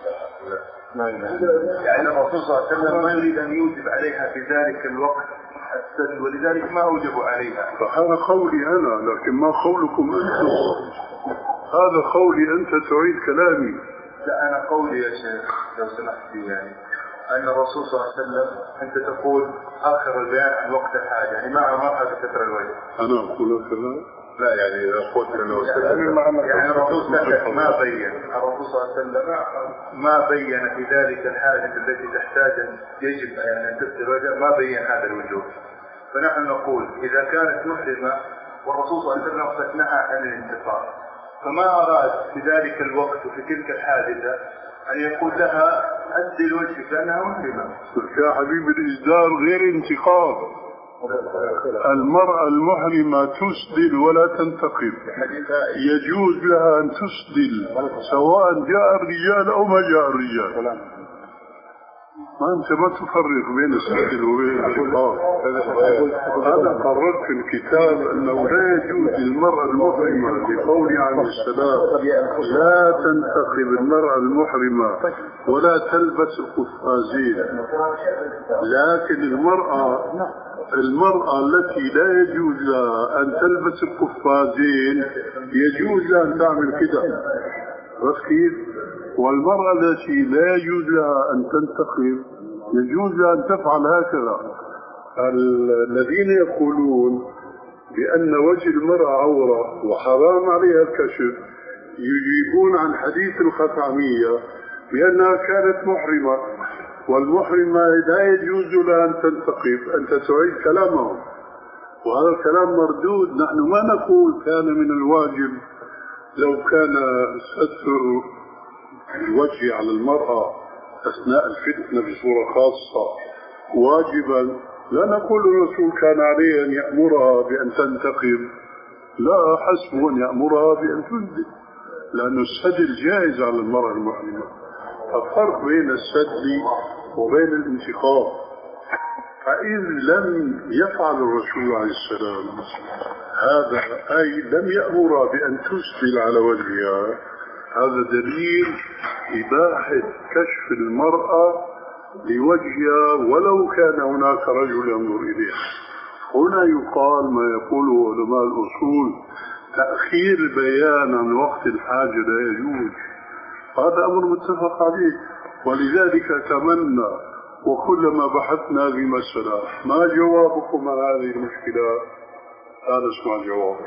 يعني الرسول صلى الله عليه وسلم ما يريد أن يوجب عليها في ذلك الوقت السدل، ولذلك ما أوجبوا عليها. فهذا قولي أنا، لكن ما قولكم أنتم. هذا قولي، أنت تعيد كلامي. لا أنا قولي يا شيخ لو سمحت يعني أن الرسول صلى الله عليه وسلم أنت تقول آخر البيان عن وقت الحاجة، يعني ما ما حاجة ستر الوجه. أنا أقول كذا. لا يعني إذا قلت أنه يعني الرسول سكت ما بين، الرسول صلى الله عليه وسلم ما بين في ذلك الحاجة التي تحتاج يجب يعني أن تستر الوجه، ما بين هذا الوجوب. فنحن نقول إذا كانت محرمة والرسول صلى الله عليه وسلم قد نهى عن الانتقاد، فما أراد في ذلك الوقت وفي تلك الحادثة أن يقول لها أسدل الوجه لأنها محرمة. يا حبيبي الإسدال غير انتقاد. المرأة المحرمة تسدل ولا تنتقب، يجوز لها أن تسدل سواء جاء الرجال أو ما جاء الرجال. ما أنت ما تفرق بين السدل وبين الانتقاب. أنا قررت في الكتاب أنه لا يجوز للمرأة المحرمة بقول عليه السلام لا تنتقب المرأة المحرمة ولا تلبس القفازين، لكن المرأة المرأة التي لا يجوز لها أن تلبس القفازين يجوز لها أن تعمل كده، بس كيف؟ والمرأة التي لا يجوز لها أن تنتقب يجوز لها أن تفعل هكذا. الذين يقولون بأن وجه المرأة عورة وحرام عليها الكشف يجيبون عن حديث الخثعمية بأنها كانت محرمة، والمحرمة لا يجوز لها أن تنتقب. أنت تعيد كلامهم وهذا الكلام مردود. نحن ما نقول كان من الواجب لو كان ستر الوجه على المرأة أثناء الفتنة بصورة خاصة واجبا، لا نقول الرسول كان عليه أن يأمرها بأن تنتقب، لا، حسبه أن يأمرها بأن تنزل، لأن السدل جائز على المرأة المحرمة. الفرق بين السدل وبين الانتقاب، فإذ لم يفعل الرسول عليه السلام هذا، أي لم يأمرها بأن تسدل على وجهها، هذا دليل إباحة كشف المرأة لوجهها ولو كان هناك رجل ينظر إليها. هنا يقال ما يقوله علماء الأصول تأخير البيان عن وقت الحاجة لا يجوز، هذا أمر متفق عليه. ولذلك أتمنى وكلما بحثنا في مسألة ما جوابكم عن هذه المشكلة، هذا اسمع جوابه.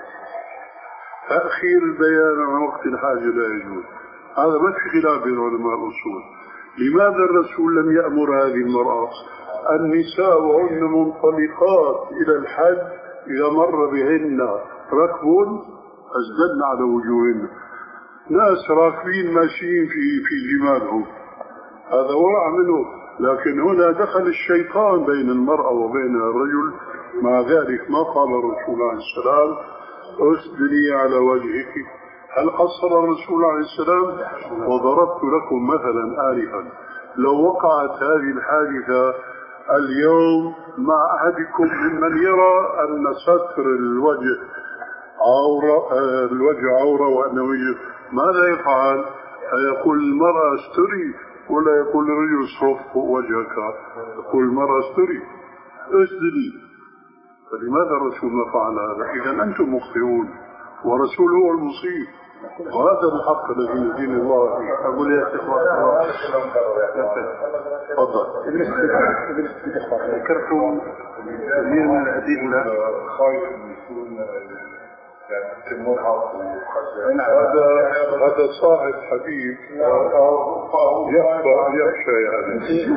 تأخير البيان عن وقت الحاجة لا يجوز، هذا ما في خلاف بين علماء الأصول. لماذا الرسول لم يأمر هذه المرأة؟ النساء وهن منطلقات إلى الحج إذا مر بهن ركب أسدلن على وجوهن، ناس راكبين ماشيين في في جمالهم، هذا ورع منه. لكن هنا دخل الشيطان بين المرأة وبين الرجل، مع ذلك ما قال الرسول عليه السلام أسدلي على وجهك. هل قصر الرسول عليه السلام؟ وضربت لكم مثلا آلفا، لو وقعت هذه الحادثة اليوم مع أحدكم ممن يرى أن ستر الوجه عورة، الوجه عورة وأن وجه، ماذا يفعل؟ يقول المرأة استري ولا يقول الرجل صف وجهك؟ يقول المرأة استري اسدلي. فلماذا الرسول ما فعل هذا؟ إذا أنتم مخطئون ورسول هو المصيب، وهذا الحق الذي يدين الله. أقول يا إخوة تفضل. ذكرتم كثير من الأدلة هذا هذا صاحب حبيب يخفى يخشى يعني.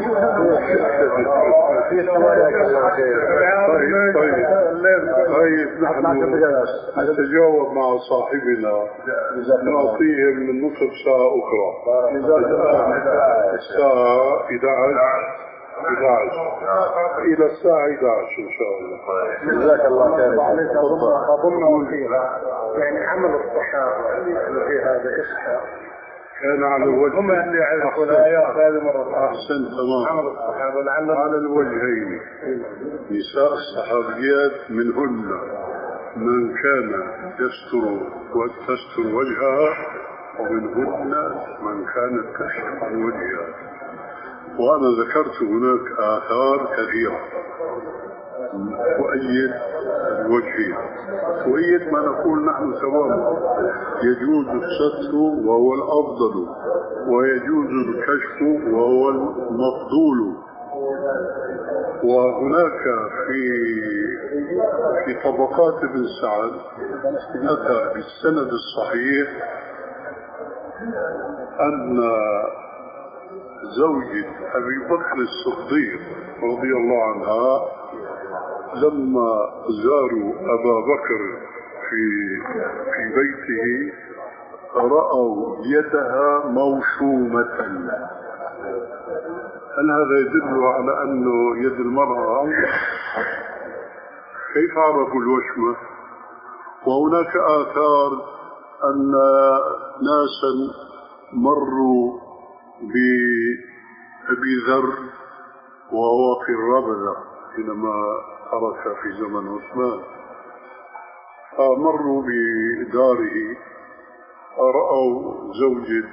طيب طيب طيب نحن نتجاوب مع صاحبنا، نعطيه من نصف ساعة أخرى، الساعة إحدى عشر إحدى عشر إلى الساعة إحدى عشر إن شاء الله. جزاك الله خير. أظن يعني عمل الصحابة في هذا إصحاء كان على الوجه هم اللي يعرفون الآيات هذه مرة. أحسن تمام. عمل الصحابة لعلهم على الوجهين. نساء الصحابيات منهن من كان يستر وتستر وجهها ومنهن من كانت تكشف عن وجهها. وأنا ذكرت هناك آثار كثيرة تؤيد الوجهين، تؤيد ما نقول نحن تماما. يجوز الستر وهو الأفضل، ويجوز الكشف وهو المفضول. وهناك في في طبقات ابن سعد أتى بالسند الصحيح أن زوجة أبي بكر الصديق رضي الله عنها لما زاروا أبا بكر في في بيته رأوا يدها موشومة. هل هذا يدل على أنه يد المرأة؟ كيف عرفوا الوشمة؟ وهناك آثار أن ناسا مروا بأبي ذر وهو في الربذة حينما ترك في زمن عثمان، مروا بداره رأوا زوجة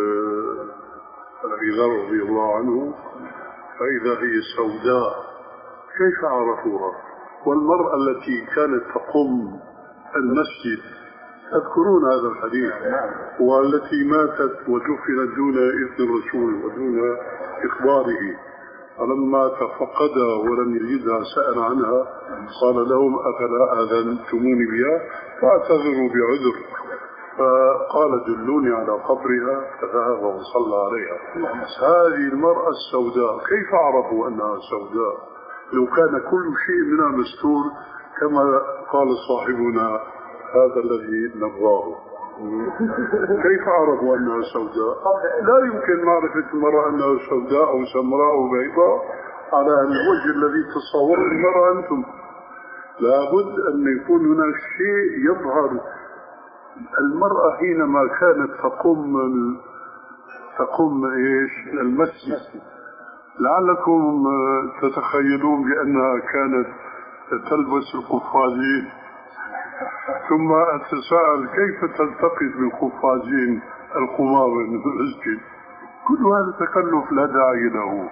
أبي ذر رضي الله عنه فإذا هي سوداء. كيف عرفوها؟ والمرأة التي كانت تقوم المسجد تذكرون هذا الحديث، والتي ماتت ودفنت دون إذن الرسول ودون إخباره، فلما تفقدها ولم يجدها سأل عنها قال لهم أفلا آذنتموني بها فاعتذروا بعذر، فقال دلوني على قبرها فذهب وصلى عليها. هذه المرأة السوداء كيف عرفوا أنها سوداء لو كان كل شيء منها مستور كما قال صاحبنا هذا الذي نبغاه؟ كيف عرفوا أنها سوداء؟ لا يمكن معرفة المرأة أنها سوداء أو سمراء أو بيضاء على الوجه الذي تصور المرأة أنتم. لابد أن يكون هناك شيء يظهر. المرأة حينما كانت تقوم تقوم إيش المسجد لعلكم تتخيلون بأنها كانت تلبس القفازين، ثم أتساءل كيف تلتقط بالقفازين القمامة من المسجد؟ كل هذا تكلف لا داعي له.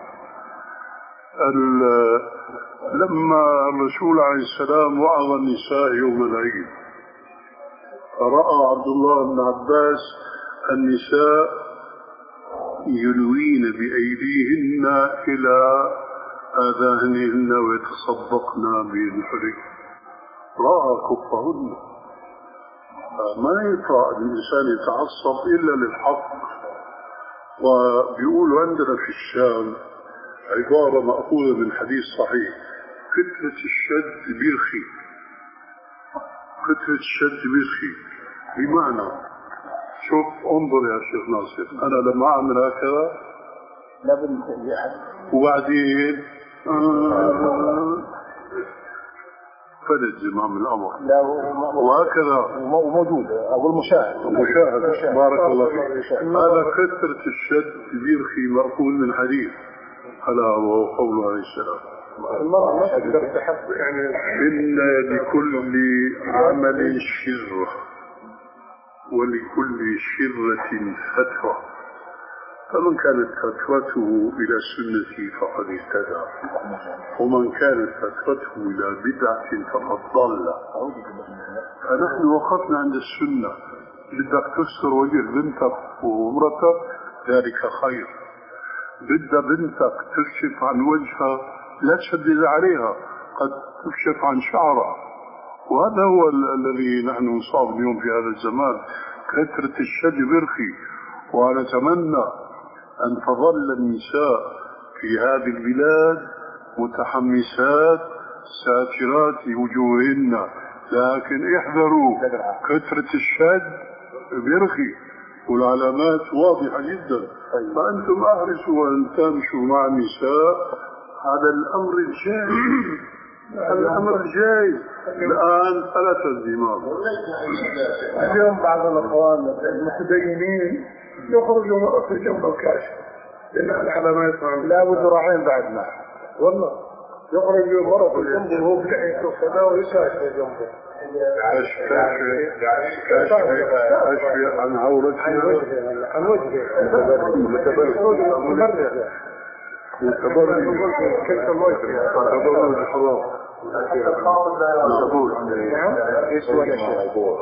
لما الرسول عليه السلام وعظ النساء يوم العيد رأى عبد الله بن عباس النساء يلوين بأيديهن إلى آذانهن ويتصدقن بالحري، رأى كفهن. ما ينفع الإنسان يتعصب إلا للحق. وبيقولوا عندنا في الشام عبارة مأخوذة من حديث صحيح: كثرة الشد بيرخي. كثرة الشد بيرخي بمعنى، شوف انظر يا شيخ ناصر، أنا لما أعمل هكذا وبعدين آه فلت زمام الأمر وهكذا موجود أقول مشاهد مشاهد. بارك الله فيك. هذا كثرة الشد بيرخي مأخوذ من حديث ألا وهو قوله عليه السلام: إن لكل عمل شرة ولكل شرة فتوى، فمن كانت فتوته إلى السنة فقد اهتدى، ومن كانت فتوته إلى بدعة فقد ضل. فنحن وقفنا عند السنة. بدك تستر وجه بنتك ومرتك ذلك خير، بدها بنتك تكشف عن وجهها لا تشدد عليها، قد تكشف عن شعرها. وهذا هو الذي نحن نصاب اليوم في هذا الزمان، كثرة الشد برخي. ونتمنى أن تظل النساء في هذه البلاد متحمسات ساترات وجوههن، لكن احذروا كثرة الشد برخي والعلامات واضحة جدا. فأنتم أحرصوا أن تمشوا مع النساء هذا الأمر الجاي الأمر الجاي الآن فلا تنظيمات. اليوم بعض الأخوان المتدينين يخرجوا في جنب الكاشف لأن العلامات لا وزراعين بعدنا والله يخرجوا مرة في جنبه وهو بلحيته وكذا ويكاشف في جنبه أشفي عن عورته عن وجهه متبرج متبرج حرام. ايش هو الموضوع؟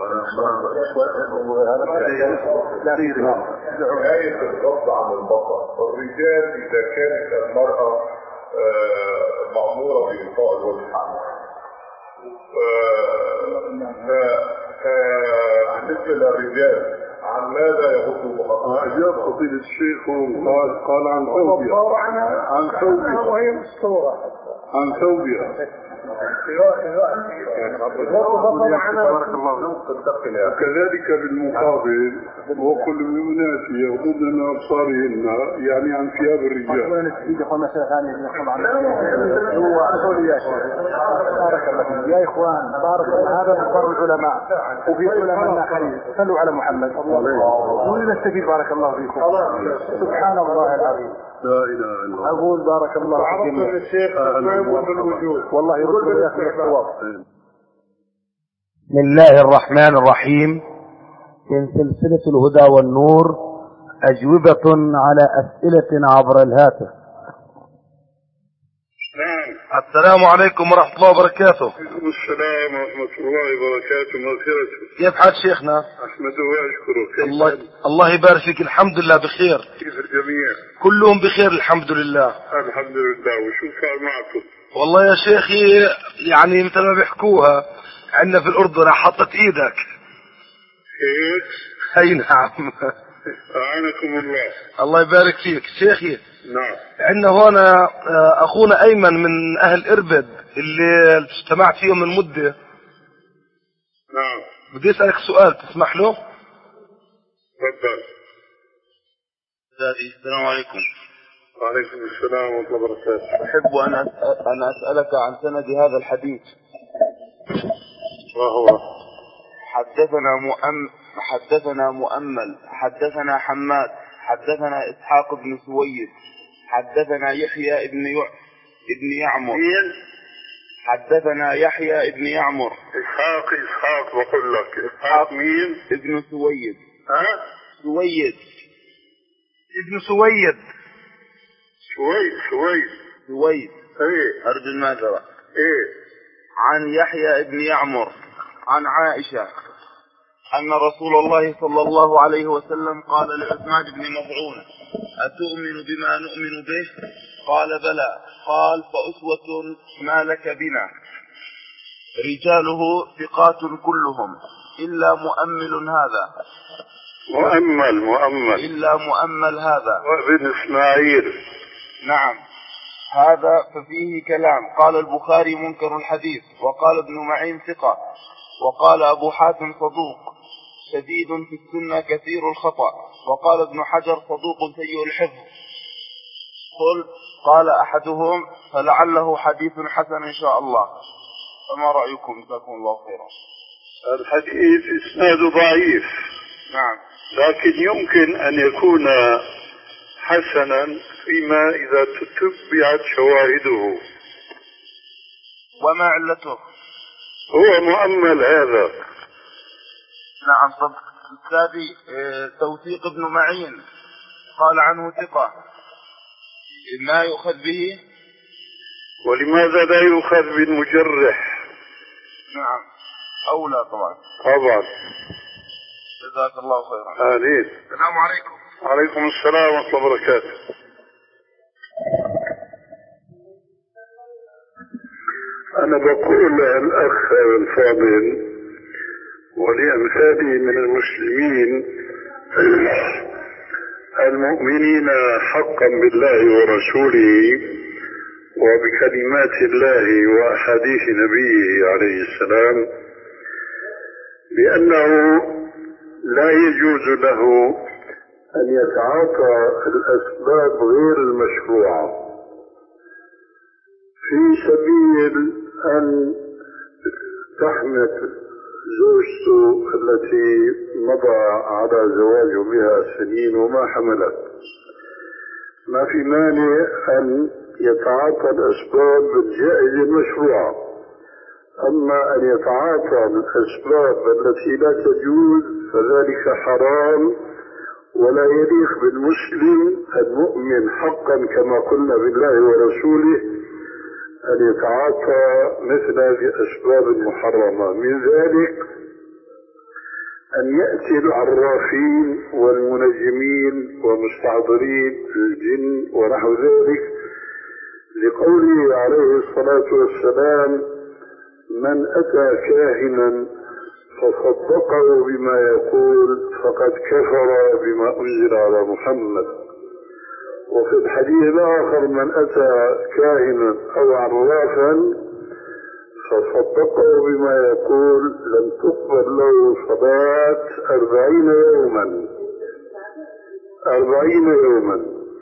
آية الغض عن البصر. الرجال إذا كانت المرأة مأمورة بإلقاء الوجه فبالنسبة للرجال عن ماذا يغضوا بصرهم؟ أجاب فضيلة الشيخ قال قال عن ثوبها عن ثوبها وهي مستورة عن ثوبها وكذلك بالمقابل وكل المؤمنات يغضضن أبصارهن يعني عن ثياب الرجال. هو بارك الله فيك يا إخوان بارك الله. هذا مقر العلماء وفي علماء آخرين صلوا على محمد ونستفيد بارك الله فيكم. سبحان الله العظيم لا إله إلا الله. أقول بارك الله فيكم الشيخ والله يرد لك الصواب. بسم الله الرحمن الرحيم. من سلسلة الهدى والنور أجوبة على أسئلة عبر الهاتف. نعم. السلام عليكم ورحمة الله وبركاته. السلام ورحمة الله وبركاته. مغفرته. كيف حال شيخنا؟ أحمده وأشكره. الله الله يبارك فيك. الحمد لله بخير. كيف الجميع؟ كلهم بخير الحمد لله. الحمد لله. وشو صار معكم؟ والله يا شيخي يعني مثل ما بيحكوها عندنا في الأردن حطت إيدك. هيك؟ أي نعم. أعانكم الله. الله يبارك فيك شيخي. نعم. عندنا هنا أخونا أيمن من أهل إربد اللي اجتمعت فيهم من مدة. نعم. بدي أسألك سؤال تسمح له؟ تفضل. السلام عليكم. وعليكم السلام ورحمة الله وبركاته. أحب أن أن أسألك عن سند هذا الحديث. وهو حدثنا مؤمل حدثنا مؤمل حدثنا حماد حدثنا إسحاق بن سويد حدثنا يحيى ابن يع... ابن يعمر. حدثنا يحيى ابن يعمر. إسحاق إسحاق بقول لك إسحاق مين؟ ابن سويد. ها؟ سويد ابن سويد سويد سويد سويد ايه أرجو المعذرة. ايه. عن يحيى ابن يعمر عن عائشة أن رسول الله صلى الله عليه وسلم قال لعثمان بن مظعون أتؤمن بما نؤمن به؟ قال بلى. قال فأسوة ما لك بنا. رجاله ثقات كلهم إلا مؤمل هذا مؤمل مؤمل إلا مؤمل هذا وابن إسماعيل. نعم. هذا ففيه كلام. قال البخاري منكر الحديث وقال ابن معين ثقة وقال أبو حاتم صدوق شديد في السنة كثير الخطأ وقال ابن حجر صدوق سيء الحفظ. قل قال أحدهم فلعله حديث حسن إن شاء الله. فما رأيكم؟ جزاكم الله خيرا. الحديث إسناده ضعيف. نعم. لكن يمكن أن يكون حسنا فيما إذا تتبعت شواهده. وما علته؟ هو مؤمل هذا. نعم. طب الثاني توثيق ابن معين قال عنه ثقة ما يؤخذ به. ولماذا لا يؤخذ بالمجرح؟ نعم أولى طبعا. طبعا. جزاك الله خيرا. آمين. السلام عليكم. وعليكم السلام ورحمة الله وبركاته. أنا بقول الأخ الفاضل ولأمثالي من المسلمين المؤمنين حقا بالله ورسوله وبكلمات الله وأحاديث نبيه عليه السلام بأنه لا يجوز له أن يتعاطى الأسباب غير المشروعة في سبيل أن تحمل زوجته التي مضى على زواجه بها سنين وما حملت، ما في مانع أن يتعاطى الأسباب الجائزة المشروعة. أما أن يتعاطى الأسباب التي لا تجوز فذلك حرام، ولا يليق بالمسلم المؤمن حقا كما قلنا بالله ورسوله أن يتعاطى مثل هذه الأسباب المحرمة. من ذلك أن يأتي العرافين والمنجمين ومستحضرين الجن ونحو ذلك، لقوله عليه الصلاة والسلام: من أتى كاهنا فصدقه بما يقول فقد كفر بما أنزل على محمد. وفي الحديث الآخر: من أتى كاهنا أو عرافا فصدقه بما يقول لم تقبل له صلاة أربعين يوما أربعين يوما.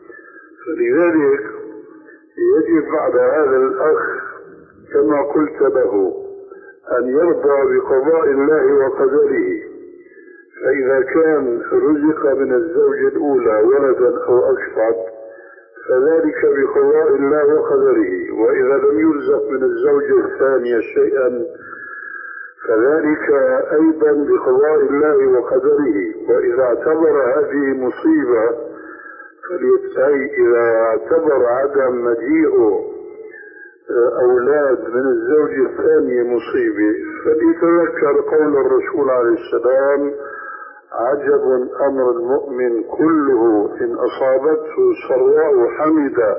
فلذلك يجب بعد هذا الأخ كما قلت له أن يرضى بقضاء الله وقدره، فإذا كان رزق من الزوجة الأولى ولدا أو أكثر فذلك بقضاء الله وقدره، وإذا لم يرزق من الزوجة الثانية شيئا فذلك أيضا بقضاء الله وقدره. وإذا اعتبر هذه مصيبة فليتعي، إذا اعتبر عدم مجيء أولاد من الزوجة الثانية مصيبة فليتذكر قول الرسول عليه السلام: عجب أمر المؤمن كله إن أصابته سراء حمد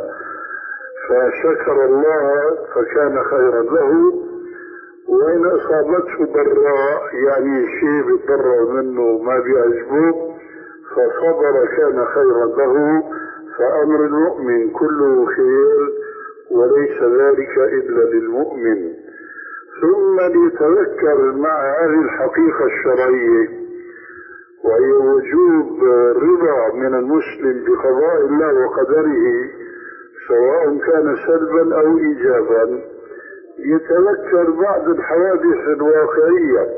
فشكر الله فكان خيرا له، وإن أصابته ضراء يعني شيء بيتضرر منه ما بيعجبه فصبر كان خيرا له. فأمر المؤمن كله خير وليس ذلك إلا للمؤمن. ثم ليتذكر مع هذه الحقيقة الشرعية وهي وجوب الرضا من المسلم بقضاء الله وقدره سواء كان سلبا أو إيجابا، يتذكر بعض الحوادث الواقعية.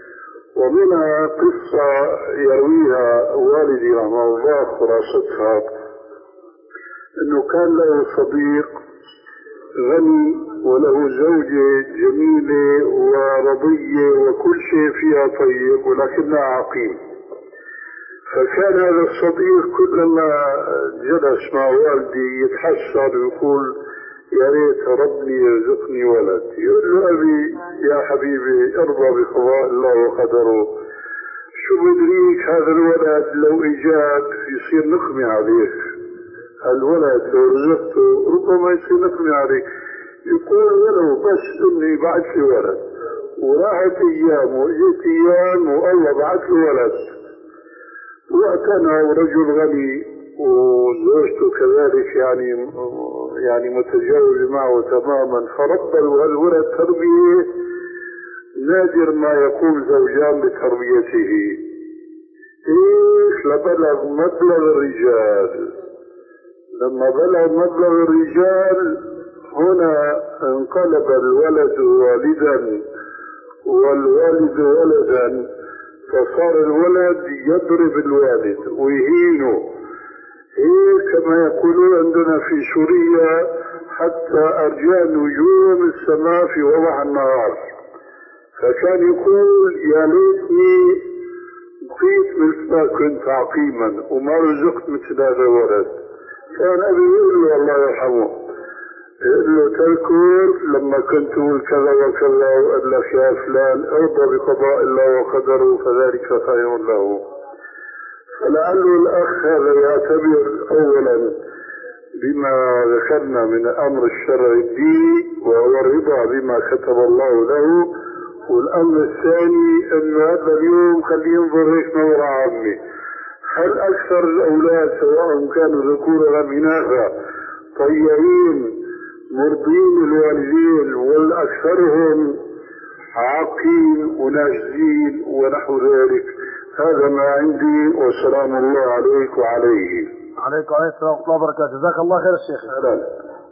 ومنها قصة يرويها والدي رحمه الله خلاصتها أنه كان له صديق غني وله زوجة جميلة ورضية وكل شيء فيها طيب ولكنها عقيم. فكان هذا الصديق كلما جلس مع والدي يتحسر ويقول: يا ريت ربي يرزقني ولد. يقول له: أبي يا حبيبي ارضى بقضاء الله وقدره، شو بدريك هذا الولد لو إجاك يصير نقمة عليك، الولد لو رزقته ربما يصير نقمة عليك. يقول: ولو بس اني بعت لي ولد. وراحت ايام واجت ايام والله بعت له ولد، واعتنى رجل غني وزوجته كذلك يعني يعني متجاوز معه تماما، فربى الولد تربية نادر ما يقوم زوجان بتربيته. ايش لبلغ مبلغ الرجال. لما بلغ مبلغ الرجال هنا انقلب الولد والدا والوالد ولدا، فصار الولد يضرب الوالد ويهينه. إيه كما يقولون عندنا في سوريا: حتى أرجاء نجوم السماء في وضع النهار. فكان يقول: يا ليتني بقيت مثل ما كنت عقيما وما رزقت مثل هذا الولد. كان أبي يقول له الله يرحمه، يقول له: تذكر لما كنت تقول كذا وكذا وقال لك يا فلان ارضى بقضاء الله وقدره فذلك خير له. فلعله الأخ هذا يعتبر أولا بما ذكرنا من أمر الشرع الديني وهو الرضا بما كتب الله له، والأمر الثاني أن هذا اليوم خليه ينظر هيك نظرة عامة: هل أكثر الأولاد سواء كانوا ذكورا أم إناثا طيعين مرضين الوالدين والأكثرهم عاقين وناشزين ونحو ذلك؟ هذا ما عندي، وسلام الله عليك وعليه. عليكم وعليكم السلام ورحمة الله وبركاته. جزاك الله خير الشيخ.